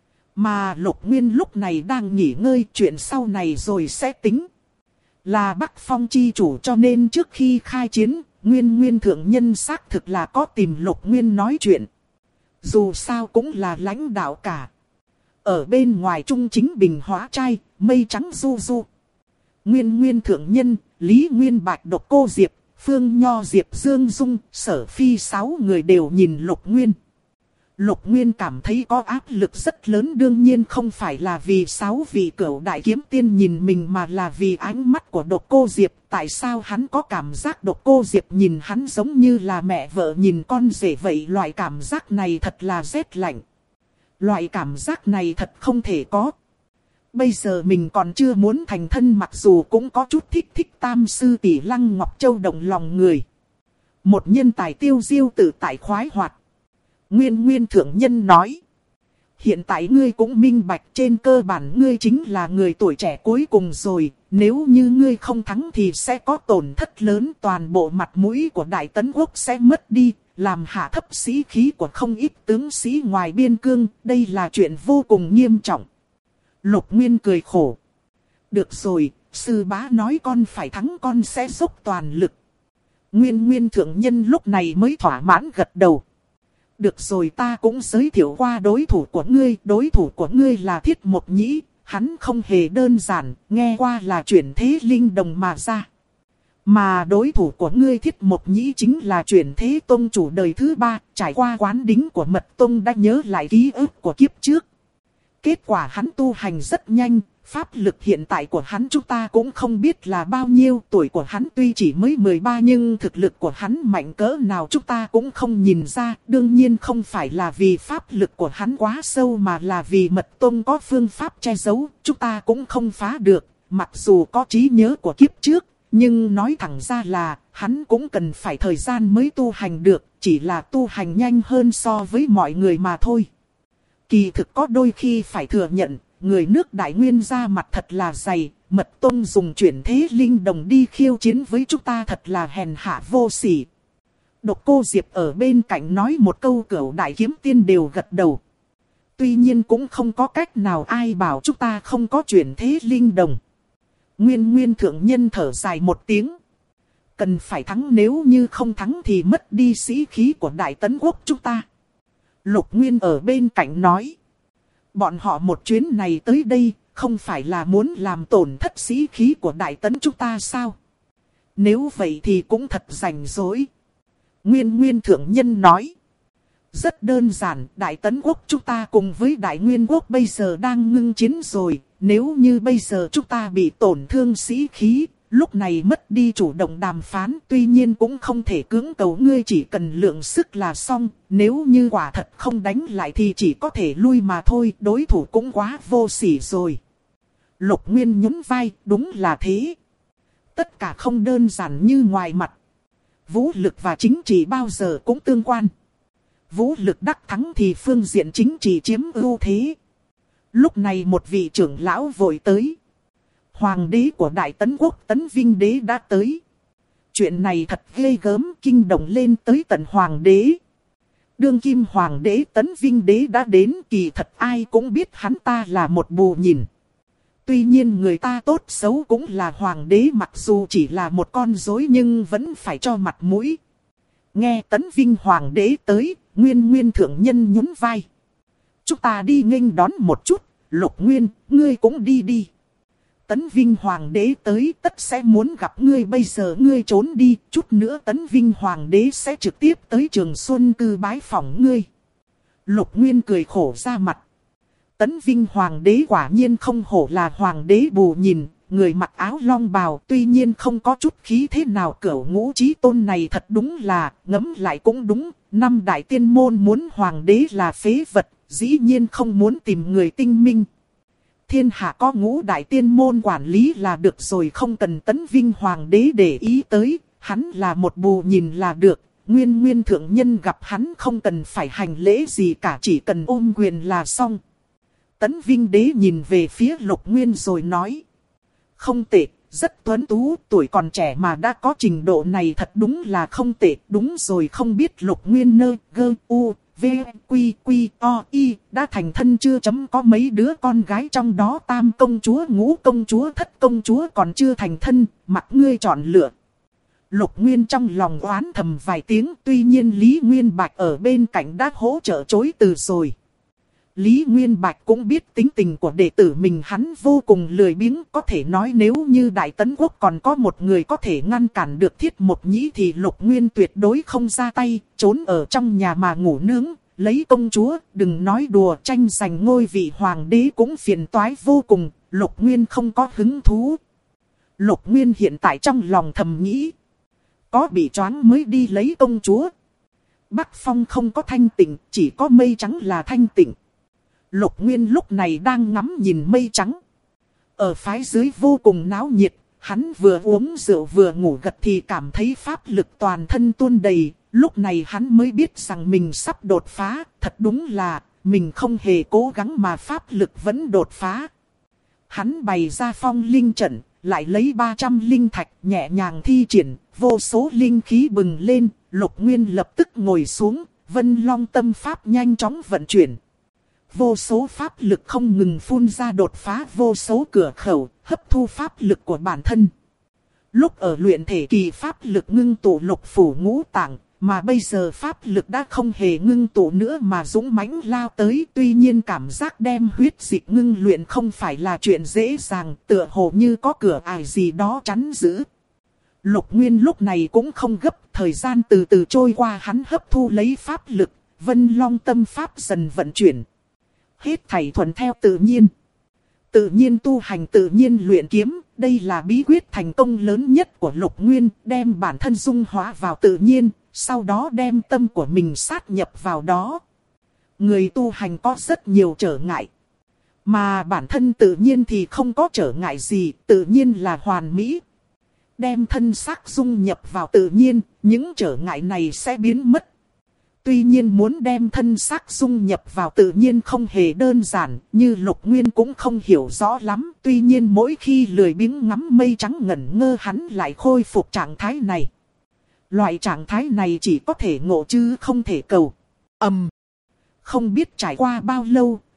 Mà Lục Nguyên lúc này đang nghỉ ngơi, chuyện sau này rồi sẽ tính. Là Bắc Phong chi chủ cho nên trước khi khai chiến, Nguyên thượng nhân xác thực là có tìm Lục Nguyên nói chuyện. Dù sao cũng là lãnh đạo cả. Ở bên ngoài trung chính bình hóa trai, mây trắng du du. Nguyên thượng nhân, Lý Nguyên Bạch, Độc Cô Diệp, Phương Nho Diệp, Dương Dung, Sở Phi 6 người đều nhìn Lục Nguyên. Lục Nguyên cảm thấy có áp lực rất lớn, đương nhiên không phải là vì 6 vị Cửu Đại Kiếm Tiên nhìn mình mà là vì ánh mắt của Độc Cô Diệp. Tại sao hắn có cảm giác Độc Cô Diệp nhìn hắn giống như là mẹ vợ nhìn con rể vậy? Loại cảm giác này thật là rét lạnh. Loại cảm giác này thật không thể có. Bây giờ mình còn chưa muốn thành thân, mặc dù cũng có chút thích Tam sư tỷ Lăng Ngọc Châu động lòng người. Một nhân tài tiêu diêu tự tại khoái hoạt. Nguyên thượng nhân nói: hiện tại ngươi cũng minh bạch, trên cơ bản ngươi chính là người tuổi trẻ cuối cùng rồi. Nếu như ngươi không thắng thì sẽ có tổn thất lớn, toàn bộ mặt mũi của Đại Tấn Quốc sẽ mất đi, làm hạ thấp sĩ khí của không ít tướng sĩ ngoài biên cương. Đây là chuyện vô cùng nghiêm trọng. Lục Nguyên cười khổ: được rồi, sư bá nói con phải thắng, con sẽ dốc toàn lực. Nguyên thượng nhân lúc này mới thỏa mãn gật đầu. Được rồi, ta cũng giới thiệu qua đối thủ của ngươi. Đối thủ của ngươi là Thiết Mộc Nhĩ. Hắn không hề đơn giản, nghe qua là chuyển thế linh đồng mà ra. Mà đối thủ của ngươi Thiết Mộc Nhĩ chính là chuyển thế tông chủ đời thứ 3. Trải qua quán đính của Mật Tông đã nhớ lại ký ức của kiếp trước. Kết quả hắn tu hành rất nhanh. Pháp lực hiện tại của hắn chúng ta cũng không biết là bao nhiêu. Tuổi của hắn tuy chỉ mới 13 nhưng thực lực của hắn mạnh cỡ nào chúng ta cũng không nhìn ra. Đương nhiên không phải là vì pháp lực của hắn quá sâu mà là vì Mật Tông có phương pháp che giấu. Chúng ta cũng không phá được. Mặc dù có trí nhớ của kiếp trước, nhưng nói thẳng ra là hắn cũng cần phải thời gian mới tu hành được. Chỉ là tu hành nhanh hơn so với mọi người mà thôi. Kỳ thực có đôi khi phải thừa nhận, người nước Đại Nguyên ra mặt thật là dày. Mật Tông dùng chuyển thế linh đồng đi khiêu chiến với chúng ta thật là hèn hạ vô sỉ. Độc Cô Diệp ở bên cạnh nói một câu, Cửu Đại Kiếm Tiên đều gật đầu. Tuy nhiên cũng không có cách nào, ai bảo chúng ta không có chuyển thế linh đồng. Nguyên Nguyên thượng nhân thở dài một tiếng. Cần phải thắng, nếu như không thắng thì mất đi sĩ khí của Đại Tấn Quốc chúng ta. Lục Nguyên ở bên cạnh nói. Bọn họ một chuyến này tới đây, không phải là muốn làm tổn thất sĩ khí của Đại Tấn chúng ta sao? Nếu vậy thì cũng thật rảnh rỗi. Nguyên Nguyên thượng nhân nói. Rất đơn giản, Đại Tấn Quốc chúng ta cùng với Đại Nguyên Quốc bây giờ đang ngưng chiến rồi. Nếu như bây giờ chúng ta bị tổn thương sĩ khí, lúc này mất đi chủ động đàm phán, tuy nhiên cũng không thể cưỡng cầu ngươi, chỉ cần lượng sức là xong. Nếu như quả thật không đánh lại thì chỉ có thể lui mà thôi, đối thủ cũng quá vô sỉ rồi. Lục Nguyên nhún vai, đúng là thế. Tất cả không đơn giản như ngoài mặt. Vũ lực và chính trị bao giờ cũng tương quan. Vũ lực đắc thắng thì phương diện chính trị chiếm ưu thế. Lúc này một vị trưởng lão vội tới. Hoàng đế của Đại Tấn Quốc Tấn Vinh Đế đã tới. Chuyện này thật ghê gớm, kinh động lên tới tận Hoàng đế. Đương kim Hoàng đế Tấn Vinh Đế đã đến, kỳ thật ai cũng biết hắn ta là một bù nhìn. Tuy nhiên người ta tốt xấu cũng là Hoàng đế, mặc dù chỉ là một con rối nhưng vẫn phải cho mặt mũi. Nghe Tấn Vinh Hoàng đế tới, Nguyên Nguyên thượng nhân nhún vai. Chúng ta đi nghênh đón một chút, Lục Nguyên, ngươi cũng đi đi. Tấn Vinh Hoàng đế tới tất sẽ muốn gặp ngươi, bây giờ ngươi trốn đi, chút nữa Tấn Vinh Hoàng đế sẽ trực tiếp tới Trường Xuân Cư bái phỏng ngươi. Lục Nguyên cười khổ ra mặt. Tấn Vinh Hoàng đế quả nhiên không hổ là Hoàng đế bù nhìn, người mặc áo long bào, tuy nhiên không có chút khí thế nào. Cửu Ngũ Chí Tôn này thật đúng là, ngẫm lại cũng đúng, năm đại tiên môn muốn Hoàng đế là phế vật, dĩ nhiên không muốn tìm người tinh minh. Thiên hạ có ngũ đại tiên môn quản lý là được rồi, không cần Tấn Vinh Hoàng đế để ý tới, hắn là một bù nhìn là được. Nguyên Nguyên thượng nhân gặp hắn không cần phải hành lễ gì cả, chỉ cần ôm quyền là xong. Tấn Vinh Đế nhìn về phía Lục Nguyên rồi nói. Không tệ, rất tuấn tú, tuổi còn trẻ mà đã có trình độ này thật đúng là không tệ. Đúng rồi, không biết Lục Nguyên nơ, gơ, u, v, quy, quy, o, y, đã thành thân chưa? Có mấy đứa con gái trong đó, tam công chúa, ngũ công chúa, thất công chúa còn chưa thành thân, mặc ngươi chọn lựa. Lục Nguyên trong lòng oán thầm vài tiếng, tuy nhiên Lý Nguyên Bạch ở bên cạnh đã hỗ trợ chối từ rồi. Lý Nguyên Bạch cũng biết tính tình của đệ tử mình, hắn vô cùng lười biếng, có thể nói nếu như Đại Tấn Quốc còn có một người có thể ngăn cản được Thiết Một Nhĩ thì Lục Nguyên tuyệt đối không ra tay, trốn ở trong nhà mà ngủ nướng, lấy công chúa, đừng nói đùa, tranh giành ngôi vị hoàng đế cũng phiền toái vô cùng, Lục Nguyên không có hứng thú. Lục Nguyên hiện tại trong lòng thầm nghĩ, có bị choáng mới đi lấy công chúa. Bắc Phong không có thanh tịnh, chỉ có mây trắng là thanh tịnh. Lục Nguyên lúc này đang ngắm nhìn mây trắng. Ở phái dưới vô cùng náo nhiệt, hắn vừa uống rượu vừa ngủ gật thì cảm thấy pháp lực toàn thân tuôn đầy. Lúc này hắn mới biết rằng mình sắp đột phá, thật đúng là mình không hề cố gắng mà pháp lực vẫn đột phá. Hắn bày ra phong linh trận, lại lấy 300 linh thạch nhẹ nhàng thi triển, vô số linh khí bừng lên. Lục Nguyên lập tức ngồi xuống, Vân Long tâm pháp nhanh chóng vận chuyển. Vô số pháp lực không ngừng phun ra, đột phá vô số cửa khẩu, hấp thu pháp lực của bản thân. Lúc ở luyện thể kỳ pháp lực ngưng tụ lục phủ ngũ tạng, mà bây giờ pháp lực đã không hề ngưng tụ nữa mà dũng mãnh lao tới. Tuy nhiên cảm giác đem huyết dịch ngưng luyện không phải là chuyện dễ dàng, tựa hồ như có cửa ải gì đó chắn giữ. Lục Nguyên lúc này cũng không gấp, thời gian từ từ trôi qua, hắn hấp thu lấy pháp lực, Vân Long tâm pháp dần vận chuyển. Hết thảy thuận theo tự nhiên. Tự nhiên tu hành, tự nhiên luyện kiếm, đây là bí quyết thành công lớn nhất của Lục Nguyên, đem bản thân dung hóa vào tự nhiên, sau đó đem tâm của mình sát nhập vào đó. Người tu hành có rất nhiều trở ngại, mà bản thân tự nhiên thì không có trở ngại gì, tự nhiên là hoàn mỹ. Đem thân xác dung nhập vào tự nhiên, những trở ngại này sẽ biến mất. Tuy nhiên muốn đem thân xác dung nhập vào tự nhiên không hề đơn giản, như Lục Nguyên cũng không hiểu rõ lắm. Tuy nhiên mỗi khi lười biếng ngắm mây trắng ngẩn ngơ, hắn lại khôi phục trạng thái này. Loại trạng thái này chỉ có thể ngộ chứ không thể cầu. Không biết trải qua bao lâu,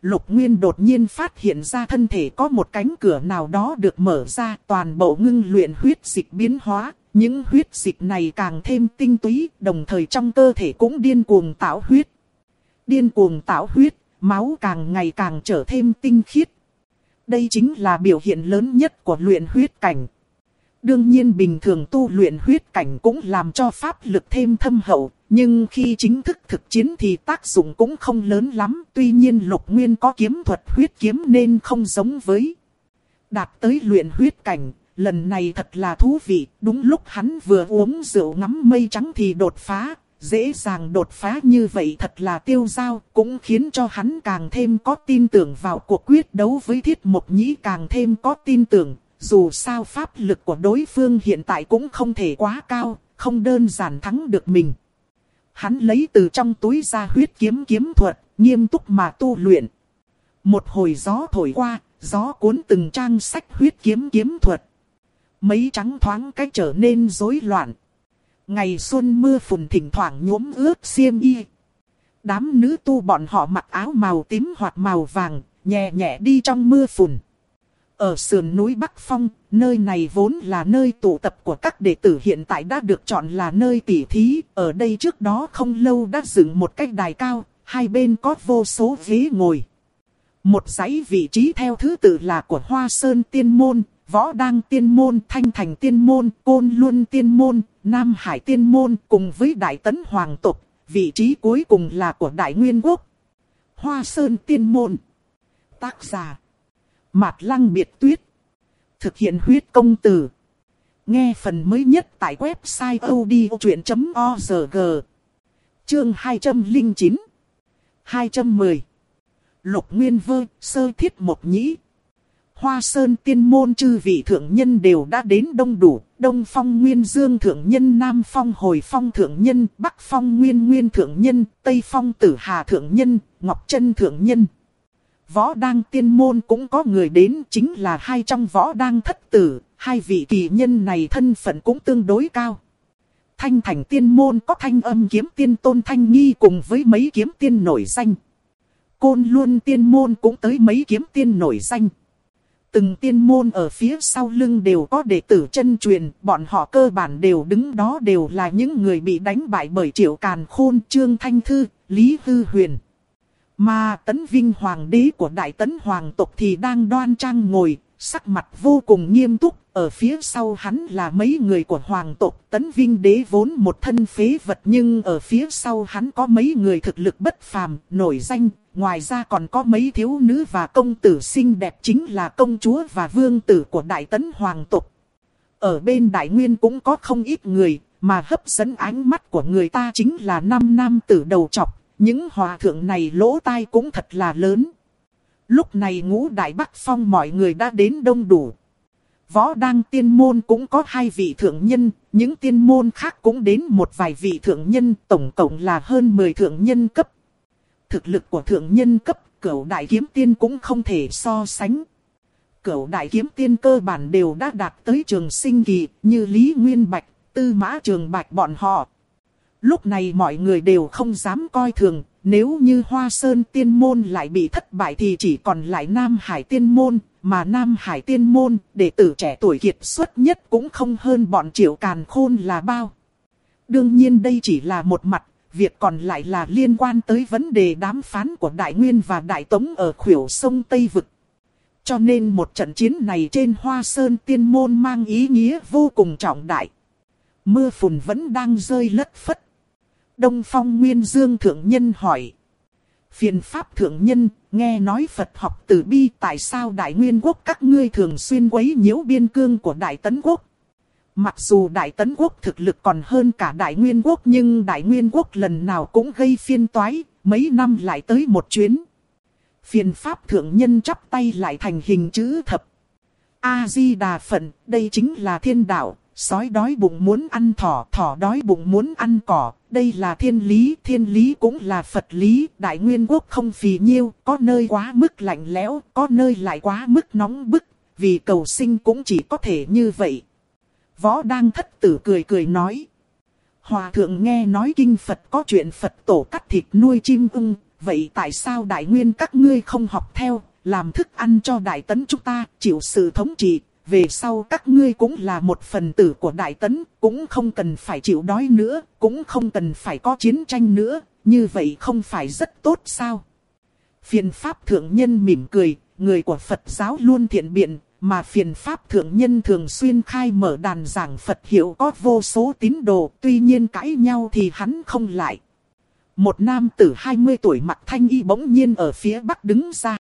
Lục Nguyên đột nhiên phát hiện ra thân thể có một cánh cửa nào đó được mở ra, toàn bộ ngưng luyện huyết dịch biến hóa. Những huyết dịch này càng thêm tinh túy, đồng thời trong cơ thể cũng điên cuồng tạo huyết. Điên cuồng tạo huyết, máu càng ngày càng trở thêm tinh khiết. Đây chính là biểu hiện lớn nhất của luyện huyết cảnh. Đương nhiên bình thường tu luyện huyết cảnh cũng làm cho pháp lực thêm thâm hậu, nhưng khi chính thức thực chiến thì tác dụng cũng không lớn lắm. Tuy nhiên Lục Nguyên có kiếm thuật huyết kiếm nên không giống với. Đạt tới luyện huyết cảnh, lần này thật là thú vị. Đúng lúc hắn vừa uống rượu ngắm mây trắng thì đột phá. Dễ dàng đột phá như vậy thật là tiêu dao, cũng khiến cho hắn càng thêm có tin tưởng vào cuộc quyết đấu với Thiết Mộc Nhĩ, càng thêm có tin tưởng. Dù sao pháp lực của đối phương hiện tại cũng không thể quá cao, không đơn giản thắng được mình. Hắn lấy từ trong túi ra huyết kiếm kiếm thuật, nghiêm túc mà tu luyện. Một hồi gió thổi qua, gió cuốn từng trang sách huyết kiếm kiếm thuật. Mấy trắng thoáng cách trở nên rối loạn. Ngày xuân mưa phùn thỉnh thoảng nhuốm ướt xiêm y. Đám nữ tu bọn họ mặc áo màu tím hoặc màu vàng, nhẹ nhẹ đi trong mưa phùn. Ở sườn núi Bắc Phong, nơi này vốn là nơi tụ tập của các đệ tử, hiện tại đã được chọn là nơi tỉ thí. Ở đây trước đó không lâu đã dựng một cái đài cao, hai bên có vô số ghế ngồi. Một dãy vị trí theo thứ tự là của Hoa Sơn Tiên Môn, Võ Đăng Tiên Môn, Thanh Thành Tiên Môn, Côn Luân Tiên Môn, Nam Hải Tiên Môn cùng với Đại Tấn Hoàng tộc. Vị trí cuối cùng là của Đại Nguyên Quốc. Hoa Sơn Tiên Môn. Tác giả Mạt Lăng Biệt Tuyết. Thực hiện huyết công từ. Nghe phần mới nhất tại website odchuyện.org. Chương 209 210. Lục Nguyên Vơ, Sơ Thiết Mộc Nhĩ. Hoa Sơn Tiên Môn chư vị thượng nhân đều đã đến đông đủ. Đông Phong Nguyên Dương thượng nhân, Nam Phong Hồi Phong thượng nhân, Bắc Phong Nguyên Nguyên thượng nhân, Tây Phong Tử Hà thượng nhân, Ngọc Trân thượng nhân. Võ Đăng Tiên Môn cũng có người đến, chính là hai trong Võ Đăng thất tử. Hai vị kỳ nhân này thân phận cũng tương đối cao. Thanh Thành Tiên Môn có Thanh Âm Kiếm Tiên Tôn Thanh Nghi cùng với mấy kiếm tiên nổi danh. Côn Luân Tiên Môn cũng tới mấy kiếm tiên nổi danh. Từng tiên môn ở phía sau lưng đều có đệ tử chân truyền, bọn họ cơ bản đều đứng đó, đều là những người bị đánh bại bởi Triệu Càn Khôn, Trương Thanh Thư, Lý Hư Huyền. Mà Tấn Vinh Hoàng đế của Đại Tấn Hoàng tộc thì đang đoan trang ngồi, sắc mặt vô cùng nghiêm túc. Ở phía sau hắn là mấy người của Hoàng tộc. Tấn Vinh đế vốn một thân phế vật, nhưng ở phía sau hắn có mấy người thực lực bất phàm, nổi danh. Ngoài ra còn có mấy thiếu nữ và công tử xinh đẹp, chính là công chúa và vương tử của Đại Tấn Hoàng tộc. Ở bên Đại Nguyên cũng có không ít người, mà hấp dẫn ánh mắt của người ta chính là 5 nam tử đầu trọc. Những hòa thượng này lỗ tai cũng thật là lớn. Lúc này Ngũ Đại Bắc Phong mọi người đã đến đông đủ. Võ Đăng Tiên Môn cũng có 2 vị thượng nhân, những tiên môn khác cũng đến một vài vị thượng nhân, tổng cộng là hơn 10 thượng nhân cấp. Thực lực của thượng nhân cấp, Cửu Đại Kiếm Tiên cũng không thể so sánh. Cửu Đại Kiếm Tiên cơ bản đều đã đạt tới trường sinh kỳ, như Lý Nguyên Bạch, Tư Mã Trường Bạch bọn họ. Lúc này mọi người đều không dám coi thường, nếu như Hoa Sơn Tiên Môn lại bị thất bại thì chỉ còn lại Nam Hải Tiên Môn, mà Nam Hải Tiên Môn, đệ tử trẻ tuổi kiệt xuất nhất cũng không hơn bọn Triệu Càn Khôn là bao. Đương nhiên đây chỉ là một mặt, việc còn lại là liên quan tới vấn đề đàm phán của Đại Nguyên và Đại Tống ở khuỷu sông Tây Vực. Cho nên một trận chiến này trên Hoa Sơn Tiên Môn mang ý nghĩa vô cùng trọng đại. Mưa phùn vẫn đang rơi lất phất. Đông Phong Nguyên Dương thượng nhân hỏi. Phiền Pháp thượng nhân, nghe nói Phật học từ bi, tại sao Đại Nguyên Quốc các ngươi thường xuyên quấy nhiễu biên cương của Đại Tấn Quốc? Mặc dù Đại Tấn Quốc thực lực còn hơn cả Đại Nguyên Quốc, nhưng Đại Nguyên Quốc lần nào cũng gây phiền toái, mấy năm lại tới một chuyến. Phiền Pháp thượng nhân chắp tay lại thành hình chữ thập. A-di-đà Phật, đây chính là thiên đạo. Sói đói bụng muốn ăn thỏ, thỏ đói bụng muốn ăn cỏ. Đây là thiên lý cũng là Phật lý. Đại Nguyên Quốc không phì nhiêu, có nơi quá mức lạnh lẽo, có nơi lại quá mức nóng bức. Vì cầu sinh cũng chỉ có thể như vậy. Võ Đăng thất tử cười cười nói. Hòa thượng nghe nói kinh Phật có chuyện Phật tổ cắt thịt nuôi chim ưng, vậy tại sao Đại Nguyên các ngươi không học theo, làm thức ăn cho Đại Tấn chúng ta, chịu sự thống trị, về sau các ngươi cũng là một phần tử của Đại Tấn, cũng không cần phải chịu đói nữa, cũng không cần phải có chiến tranh nữa, như vậy không phải rất tốt sao? Phiền Pháp Thượng Nhân mỉm cười, người của Phật giáo luôn thiện biện, mà Phiền Pháp Thượng Nhân thường xuyên khai mở đàn giảng Phật hiệu có vô số tín đồ, tuy nhiên cãi nhau thì hắn không lại. Một nam tử 20 tuổi mặc thanh y bỗng nhiên ở phía bắc đứng ra.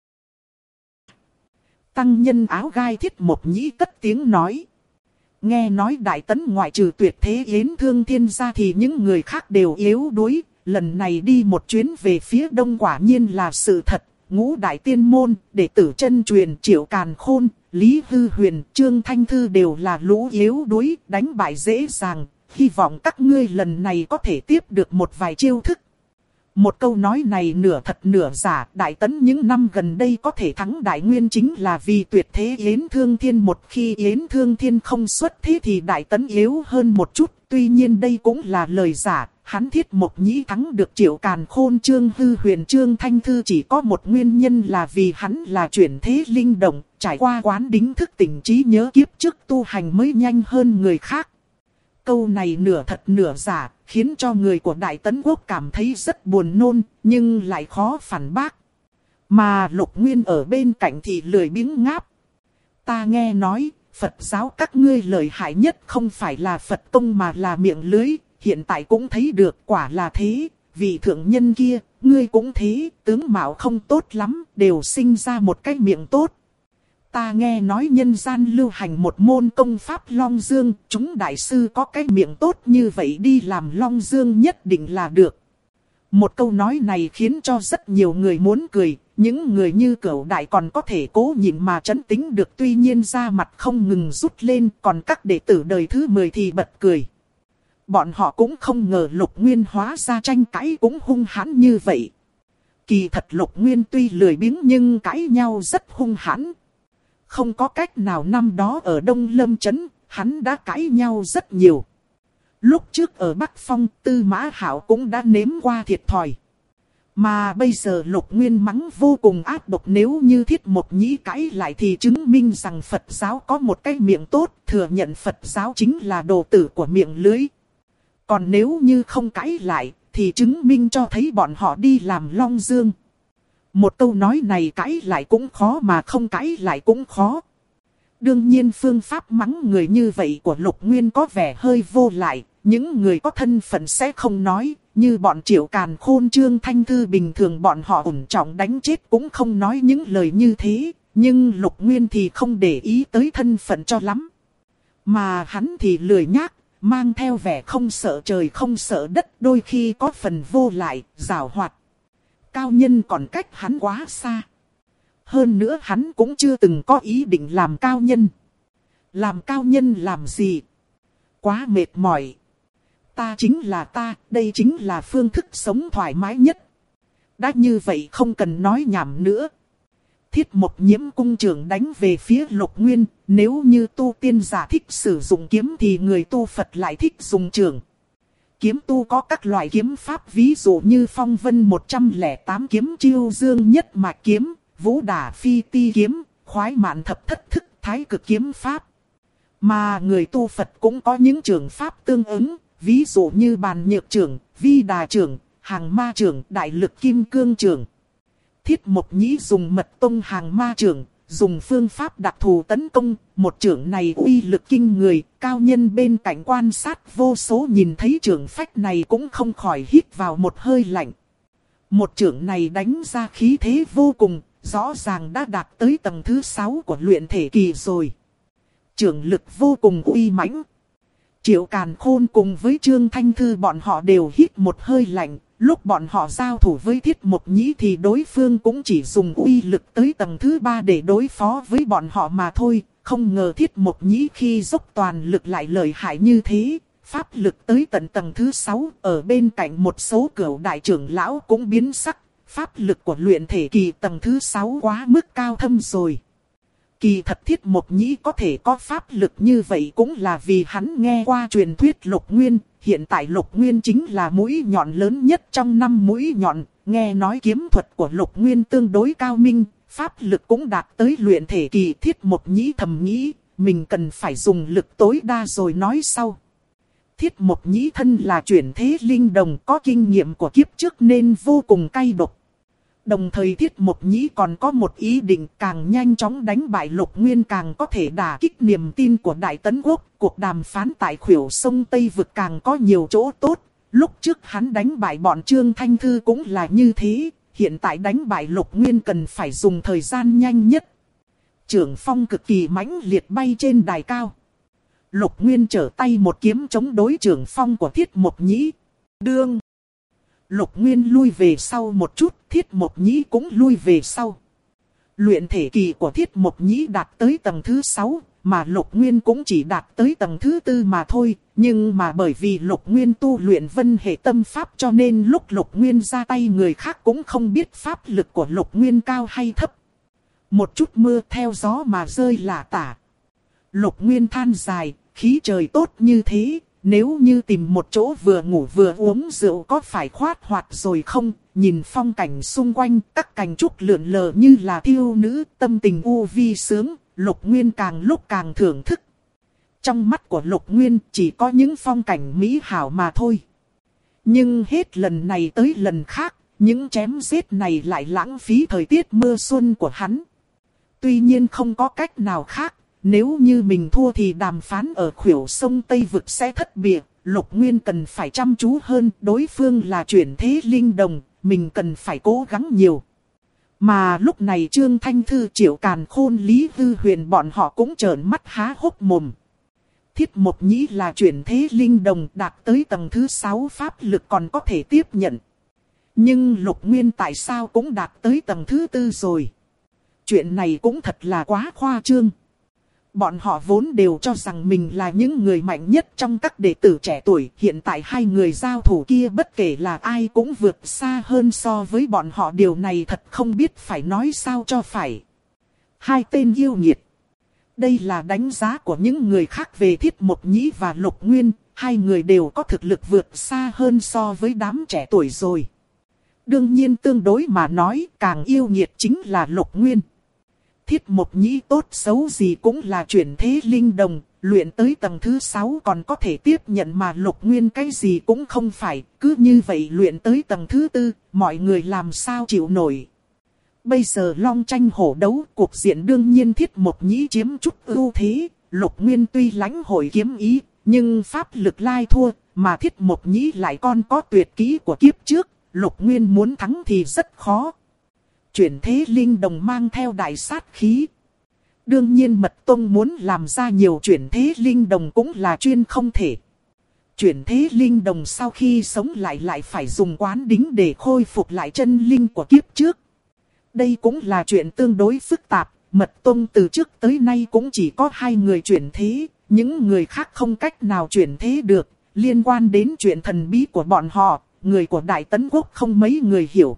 Tăng nhân áo gai Thiết Mộc Nhĩ cất tiếng nói. Nghe nói Đại Tấn ngoại trừ Tuyệt Thế Yến Thương Thiên ra thì những người khác đều yếu đuối. Lần này đi một chuyến về phía đông quả nhiên là sự thật. Ngũ Đại Tiên Môn, đệ tử chân truyền Triệu Càn Khôn, Lý Hư Huyền, Trương Thanh Thư đều là lũ yếu đuối, đánh bại dễ dàng. Hy vọng các ngươi lần này có thể tiếp được một vài chiêu thức. Một câu nói này nửa thật nửa giả, Đại Tấn những năm gần đây có thể thắng Đại Nguyên chính là vì Tuyệt Thế Yến Thương Thiên. Một khi Yến Thương Thiên không xuất thế thì Đại Tấn yếu hơn một chút, tuy nhiên đây cũng là lời giả. Hắn Thiết Mộc Nhĩ thắng được Triệu Càn Khôn, Trương Hư Huyền, Trương Thanh Thư chỉ có một nguyên nhân là vì hắn là chuyển thế linh động, trải qua quán đính thức tỉnh trí nhớ kiếp trước tu hành mới nhanh hơn người khác. Câu này nửa thật nửa giả, khiến cho người của Đại Tấn Quốc cảm thấy rất buồn nôn, nhưng lại khó phản bác. Mà Lục Nguyên ở bên cạnh thì lười biếng ngáp. Ta nghe nói, Phật giáo các ngươi lợi hại nhất không phải là Phật công mà là miệng lưới, hiện tại cũng thấy được quả là thế. Vị thượng nhân kia, ngươi cũng thế, tướng mạo không tốt lắm, đều sinh ra một cái miệng tốt. Ta nghe nói nhân gian lưu hành một môn công pháp Long Dương, chúng đại sư có cái miệng tốt như vậy đi làm Long Dương nhất định là được. Một câu nói này khiến cho rất nhiều người muốn cười, những người như Cửu Đại còn có thể cố nhịn mà trấn tĩnh được, tuy nhiên da mặt không ngừng rút lên, còn các đệ tử đời thứ 10 thì bật cười. Bọn họ cũng không ngờ Lục Nguyên hóa ra tranh cãi cũng hung hãn như vậy. Kỳ thật Lục Nguyên tuy lười biếng nhưng cãi nhau rất hung hãn. Không có cách nào, năm đó ở Đông Lâm Trấn, hắn đã cãi nhau rất nhiều. Lúc trước ở Bắc Phong, Tư Mã Hạo cũng đã nếm qua thiệt thòi. Mà bây giờ Lục Nguyên mắng vô cùng ác độc, nếu như Thiết Mộc Nhĩ cãi lại thì chứng minh rằng Phật giáo có một cái miệng tốt, thừa nhận Phật giáo chính là đồ tử của miệng lưới. Còn nếu như không cãi lại, thì chứng minh cho thấy bọn họ đi làm Long Dương. Một câu nói này cãi lại cũng khó mà không cãi lại cũng khó. Đương nhiên phương pháp mắng người như vậy của Lục Nguyên có vẻ hơi vô lại. Những người có thân phận sẽ không nói. Như bọn Triệu Càn Khôn, Trương Thanh Thư bình thường bọn họ ổn trọng đánh chết cũng không nói những lời như thế. Nhưng Lục Nguyên thì không để ý tới thân phận cho lắm. Mà hắn thì lười nhác, mang theo vẻ không sợ trời không sợ đất, đôi khi có phần vô lại, giảo hoạt. Cao nhân còn cách hắn quá xa. Hơn nữa hắn cũng chưa từng có ý định làm cao nhân. Làm cao nhân làm gì? Quá mệt mỏi. Ta chính là ta, đây chính là phương thức sống thoải mái nhất. Đã như vậy không cần nói nhảm nữa. Thiết Mộc Nhiễm cung trưởng đánh về phía Lục Nguyên. Nếu như tu tiên giả thích sử dụng kiếm thì người tu Phật lại thích dùng trưởng. Kiếm tu có các loại kiếm pháp, ví dụ như Phong Vân 108 kiếm, Chiêu Dương Nhất Mạch kiếm, Vũ Đả Phi Ti kiếm, Khoái Mạn Thập Thất Thức, Thái Cực kiếm pháp. Mà người tu Phật cũng có những trưởng pháp tương ứng, ví dụ như Bàn Nhược trưởng, Vi Đà trưởng, Hàng Ma trưởng, Đại Lực Kim Cương trưởng. Thiết Mộc Nhĩ dùng Mật Tông Hàng Ma trưởng, dùng phương pháp đặc thù tấn công, một trưởng này uy lực kinh người, cao nhân bên cạnh quan sát vô số nhìn thấy trưởng phách này cũng không khỏi hít vào một hơi lạnh. Một trưởng này đánh ra khí thế vô cùng, rõ ràng đã đạt tới tầng thứ 6 của luyện thể kỳ rồi. Trưởng lực vô cùng uy mãnh. Triệu Càn Khôn cùng với Trương Thanh Thư bọn họ đều hít một hơi lạnh. Lúc bọn họ giao thủ với Thiết Mộc Nhĩ thì đối phương cũng chỉ dùng uy lực tới tầng thứ 3 để đối phó với bọn họ mà thôi. Không ngờ Thiết Mộc Nhĩ khi dốc toàn lực lại lợi hại như thế. Pháp lực tới tận tầng thứ 6, ở bên cạnh một số Cửu Đại trưởng lão cũng biến sắc. Pháp lực của luyện thể kỳ tầng thứ 6 quá mức cao thâm rồi. Kỳ thật Thiết Mộc Nhĩ có thể có pháp lực như vậy cũng là vì hắn nghe qua truyền thuyết Lục Nguyên. hiện tại Lục Nguyên chính là mũi nhọn lớn nhất trong 5 mũi nhọn. Nghe nói kiếm thuật của Lục Nguyên tương đối cao minh, pháp lực cũng đạt tới luyện thể kỳ. Thiết Mộc Nhĩ thầm nghĩ, mình cần phải dùng lực tối đa rồi nói sau. Thiết Mộc Nhĩ thân là chuyển thế linh đồng, có kinh nghiệm của kiếp trước nên vô cùng cay độc. Đồng thời Thiết Mộc Nhĩ còn có một ý định, càng nhanh chóng đánh bại Lục Nguyên càng có thể đả kích niềm tin của Đại Tấn Quốc. Cuộc đàm phán tại khuỷu sông Tây Vực càng có nhiều chỗ tốt. Lúc trước hắn đánh bại bọn Trương Thanh Thư cũng là như thế. Hiện tại đánh bại Lục Nguyên cần phải dùng thời gian nhanh nhất. Trưởng phong cực kỳ mãnh liệt bay trên đài cao. Lục Nguyên trở tay một kiếm chống đối trưởng phong của Thiết Mộc Nhĩ. Đương. Lục Nguyên lui về sau một chút, Thiết Mộc Nhĩ cũng lui về sau. Luyện thể kỳ của Thiết Mộc Nhĩ đạt tới tầng thứ 6, mà Lục Nguyên cũng chỉ đạt tới tầng thứ 4 mà thôi. Nhưng mà bởi vì Lục Nguyên tu luyện vân hệ tâm pháp cho nên lúc Lục Nguyên ra tay người khác cũng không biết pháp lực của Lục Nguyên cao hay thấp. Một chút mưa theo gió mà rơi lả tả. Lục Nguyên than dài, khí trời tốt như thế, nếu như tìm một chỗ vừa ngủ vừa uống rượu có phải khoát hoạt rồi không? Nhìn phong cảnh xung quanh, các cành trúc lượn lờ như là thiêu nữ, tâm tình u vi sướng, Lục Nguyên càng lúc càng thưởng thức. Trong mắt của Lục Nguyên chỉ có những phong cảnh mỹ hảo mà thôi. Nhưng hết lần này tới lần khác, những chém giết này lại lãng phí thời tiết mưa xuân của hắn. Tuy nhiên không có cách nào khác. Nếu như mình thua thì đàm phán ở khuỷu sông Tây Vực sẽ thất bại. Lục Nguyên cần phải chăm chú hơn. Đối phương là chuyển thế linh đồng. Mình cần phải cố gắng nhiều. Mà lúc này Trương Thanh Thư, Triệu Càn Khôn, Lý Hư Huyền bọn họ cũng trợn mắt há hốc mồm. Thiết Mộc Nhĩ là chuyển thế linh đồng đạt tới tầng thứ 6 pháp lực còn có thể tiếp nhận. Nhưng Lục Nguyên tại sao cũng đạt tới tầng thứ 4 rồi. Chuyện này cũng thật là quá khoa trương. Bọn họ vốn đều cho rằng mình là những người mạnh nhất trong các đệ tử trẻ tuổi. Hiện tại hai người giao thủ kia bất kể là ai cũng vượt xa hơn so với bọn họ. Điều này thật không biết phải nói sao cho phải. Hai tên yêu nghiệt. Đây là đánh giá của những người khác về Thiết Mộc Nhĩ và Lục Nguyên. Hai người đều có thực lực vượt xa hơn so với đám trẻ tuổi rồi. Đương nhiên tương đối mà nói càng yêu nghiệt chính là Lục Nguyên. Thiết Mộc Nhĩ tốt xấu gì cũng là chuyển thế linh đồng, luyện tới tầng thứ 6 còn có thể tiếp nhận mà Lục Nguyên cái gì cũng không phải, cứ như vậy luyện tới tầng thứ 4, mọi người làm sao chịu nổi. Bây giờ long tranh hổ đấu, cuộc diện đương nhiên Thiết Mộc Nhĩ chiếm chút ưu thế, Lục Nguyên tuy lãnh hội kiếm ý, nhưng pháp lực lai thua, mà Thiết Mộc Nhĩ lại còn có tuyệt kỹ của kiếp trước, Lục Nguyên muốn thắng thì rất khó. Chuyển thế linh đồng mang theo đại sát khí. Đương nhiên Mật Tông muốn làm ra nhiều chuyển thế linh đồng cũng là chuyên không thể. Chuyển thế linh đồng sau khi sống lại phải dùng quán đính để khôi phục lại chân linh của kiếp trước. Đây cũng là chuyện tương đối phức tạp. Mật Tông từ trước tới nay cũng chỉ có 2 người chuyển thế. Những người khác không cách nào chuyển thế được. Liên quan đến chuyện thần bí của bọn họ, người của Đại Tấn Quốc không mấy người hiểu.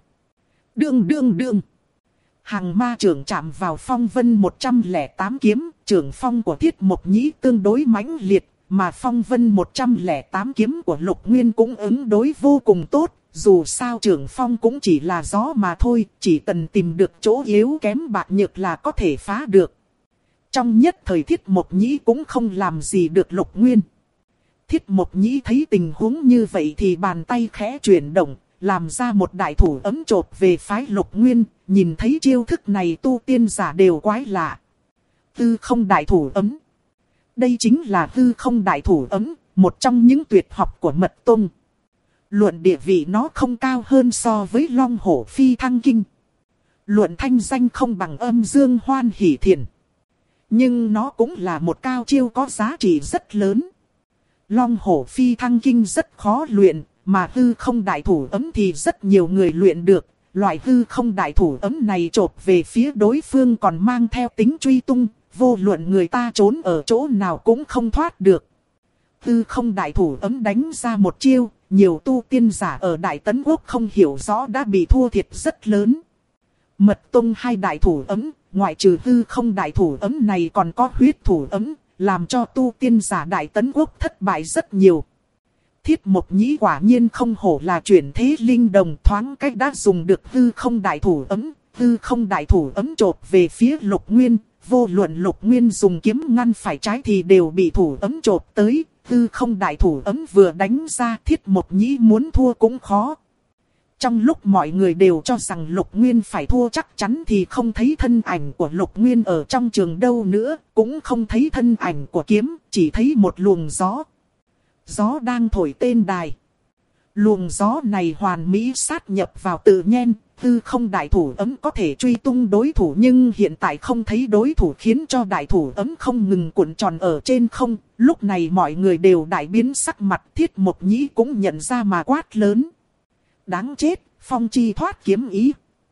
Đương. Hằng ma trưởng chạm vào phong vân 108 kiếm, trưởng phong của Thiết Mộc Nhĩ tương đối mãnh liệt, mà phong vân 108 kiếm của Lục Nguyên cũng ứng đối vô cùng tốt, dù sao trưởng phong cũng chỉ là gió mà thôi, chỉ cần tìm được chỗ yếu kém bạc nhược là có thể phá được. Trong nhất thời Thiết Mộc Nhĩ cũng không làm gì được Lục Nguyên. Thiết Mộc Nhĩ thấy tình huống như vậy thì bàn tay khẽ chuyển động, làm ra một đại thủ ấm chộp về phái Lục Nguyên, nhìn thấy chiêu thức này tu tiên giả đều quái lạ. Hư không đại thủ ấm. Đây chính là hư không đại thủ ấm, một trong những tuyệt học của Mật Tông. Luận địa vị nó không cao hơn so với Long Hổ Phi Thăng Kinh. Luận thanh danh không bằng Âm Dương Hoan Hỷ Thiền. Nhưng nó cũng là một cao chiêu có giá trị rất lớn. Long Hổ Phi Thăng Kinh rất khó luyện, mà hư không đại thủ ấm thì rất nhiều người luyện được. Loại hư không đại thủ ấm này chộp về phía đối phương còn mang theo tính truy tung, vô luận người ta trốn ở chỗ nào cũng không thoát được. Hư không đại thủ ấm đánh ra một chiêu, nhiều tu tiên giả ở Đại Tấn Quốc không hiểu rõ đã bị thua thiệt rất lớn. Mật Tông 2 đại thủ ấm, ngoại trừ hư không đại thủ ấm này còn có huyết thủ ấm, làm cho tu tiên giả Đại Tấn Quốc thất bại rất nhiều. Thiết Mộc Nhĩ quả nhiên không hổ là chuyển thế linh đồng, thoáng cách đã dùng được hư không đại thủ ấm. Hư không đại thủ ấm chộp về phía Lục Nguyên, vô luận Lục Nguyên dùng kiếm ngăn phải trái thì đều bị thủ ấm chộp tới. Hư không đại thủ ấm vừa đánh ra, Thiết Mộc Nhĩ muốn thua cũng khó. Trong lúc mọi người đều cho rằng Lục Nguyên phải thua chắc chắn thì không thấy thân ảnh của Lục Nguyên ở trong trường đâu nữa, cũng không thấy thân ảnh của kiếm, chỉ thấy một luồng gió. Gió đang thổi tên đài. Luồng gió này hoàn mỹ sát nhập vào tự nhiên, hư không đại thủ ấm có thể truy tung đối thủ nhưng hiện tại không thấy đối thủ, khiến cho đại thủ ấm không ngừng cuộn tròn ở trên không. Lúc này mọi người đều đại biến sắc mặt, Thiết Mộc Nhĩ cũng nhận ra mà quát lớn. Đáng chết, phong chi thoát kiếm ý.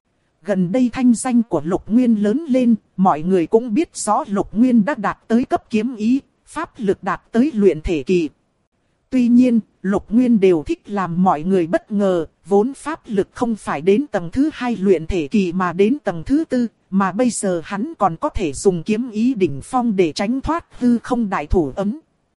Gần đây thanh danh của Lục Nguyên lớn lên, mọi người cũng biết rõ Lục Nguyên đã đạt tới cấp kiếm ý, pháp lực đạt tới luyện thể kỳ. Tuy nhiên, Lục Nguyên đều thích làm mọi người bất ngờ, vốn pháp lực không phải đến tầng thứ 2 luyện thể kỳ mà đến tầng thứ 4, mà bây giờ hắn còn có thể dùng kiếm ý đỉnh phong để tránh thoát hư không đại thủ ấm.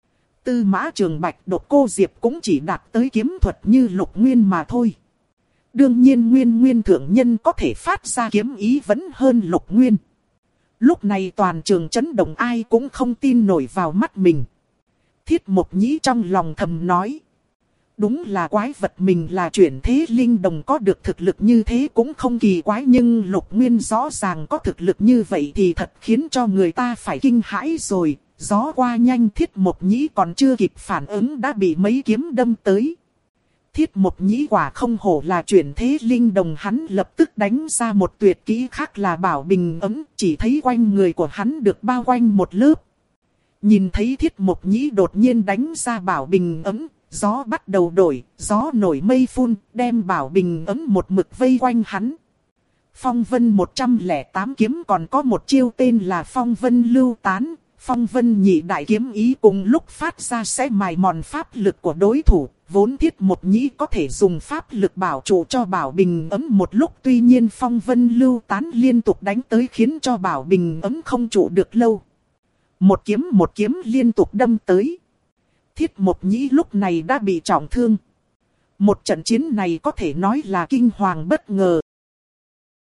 Tư Mã Trường Bạch, Độc Cô Diệp cũng chỉ đạt tới kiếm thuật như Lục Nguyên mà thôi. Đương nhiên Nguyên thượng nhân có thể phát ra kiếm ý vẫn hơn Lục Nguyên. Lúc này toàn trường chấn động, ai cũng không tin nổi vào mắt mình. Thiết Mộc Nhĩ trong lòng thầm nói. Đúng là quái vật, mình là chuyển thế linh đồng có được thực lực như thế cũng không kỳ quái, nhưng Lục Nguyên rõ ràng có thực lực như vậy thì thật khiến cho người ta phải kinh hãi rồi. Gió qua nhanh, Thiết Mộc Nhĩ còn chưa kịp phản ứng đã bị mấy kiếm đâm tới. Thiết Mộc Nhĩ quả không hổ là chuyển thế linh đồng, hắn lập tức đánh ra một tuyệt kỹ khác là bảo bình ấm, chỉ thấy quanh người của hắn được bao quanh một lớp. Nhìn thấy Thiết Mộc Nhĩ đột nhiên đánh ra bảo bình ấm, gió bắt đầu đổi, gió nổi mây phun, đem bảo bình ấm một mực vây quanh hắn. Phong Vân 108 kiếm còn có một chiêu tên là Phong Vân Lưu Tán. Phong Vân nhị đại kiếm ý cùng lúc phát ra sẽ mài mòn pháp lực của đối thủ. Vốn Thiết Mộc Nhĩ có thể dùng pháp lực bảo trụ cho bảo bình ấm một lúc. Tuy nhiên Phong Vân Lưu Tán liên tục đánh tới khiến cho bảo bình ấm không trụ được lâu. Một kiếm liên tục đâm tới. Thiết Mộc Nhĩ lúc này đã bị trọng thương. Một trận chiến này có thể nói là kinh hoàng bất ngờ.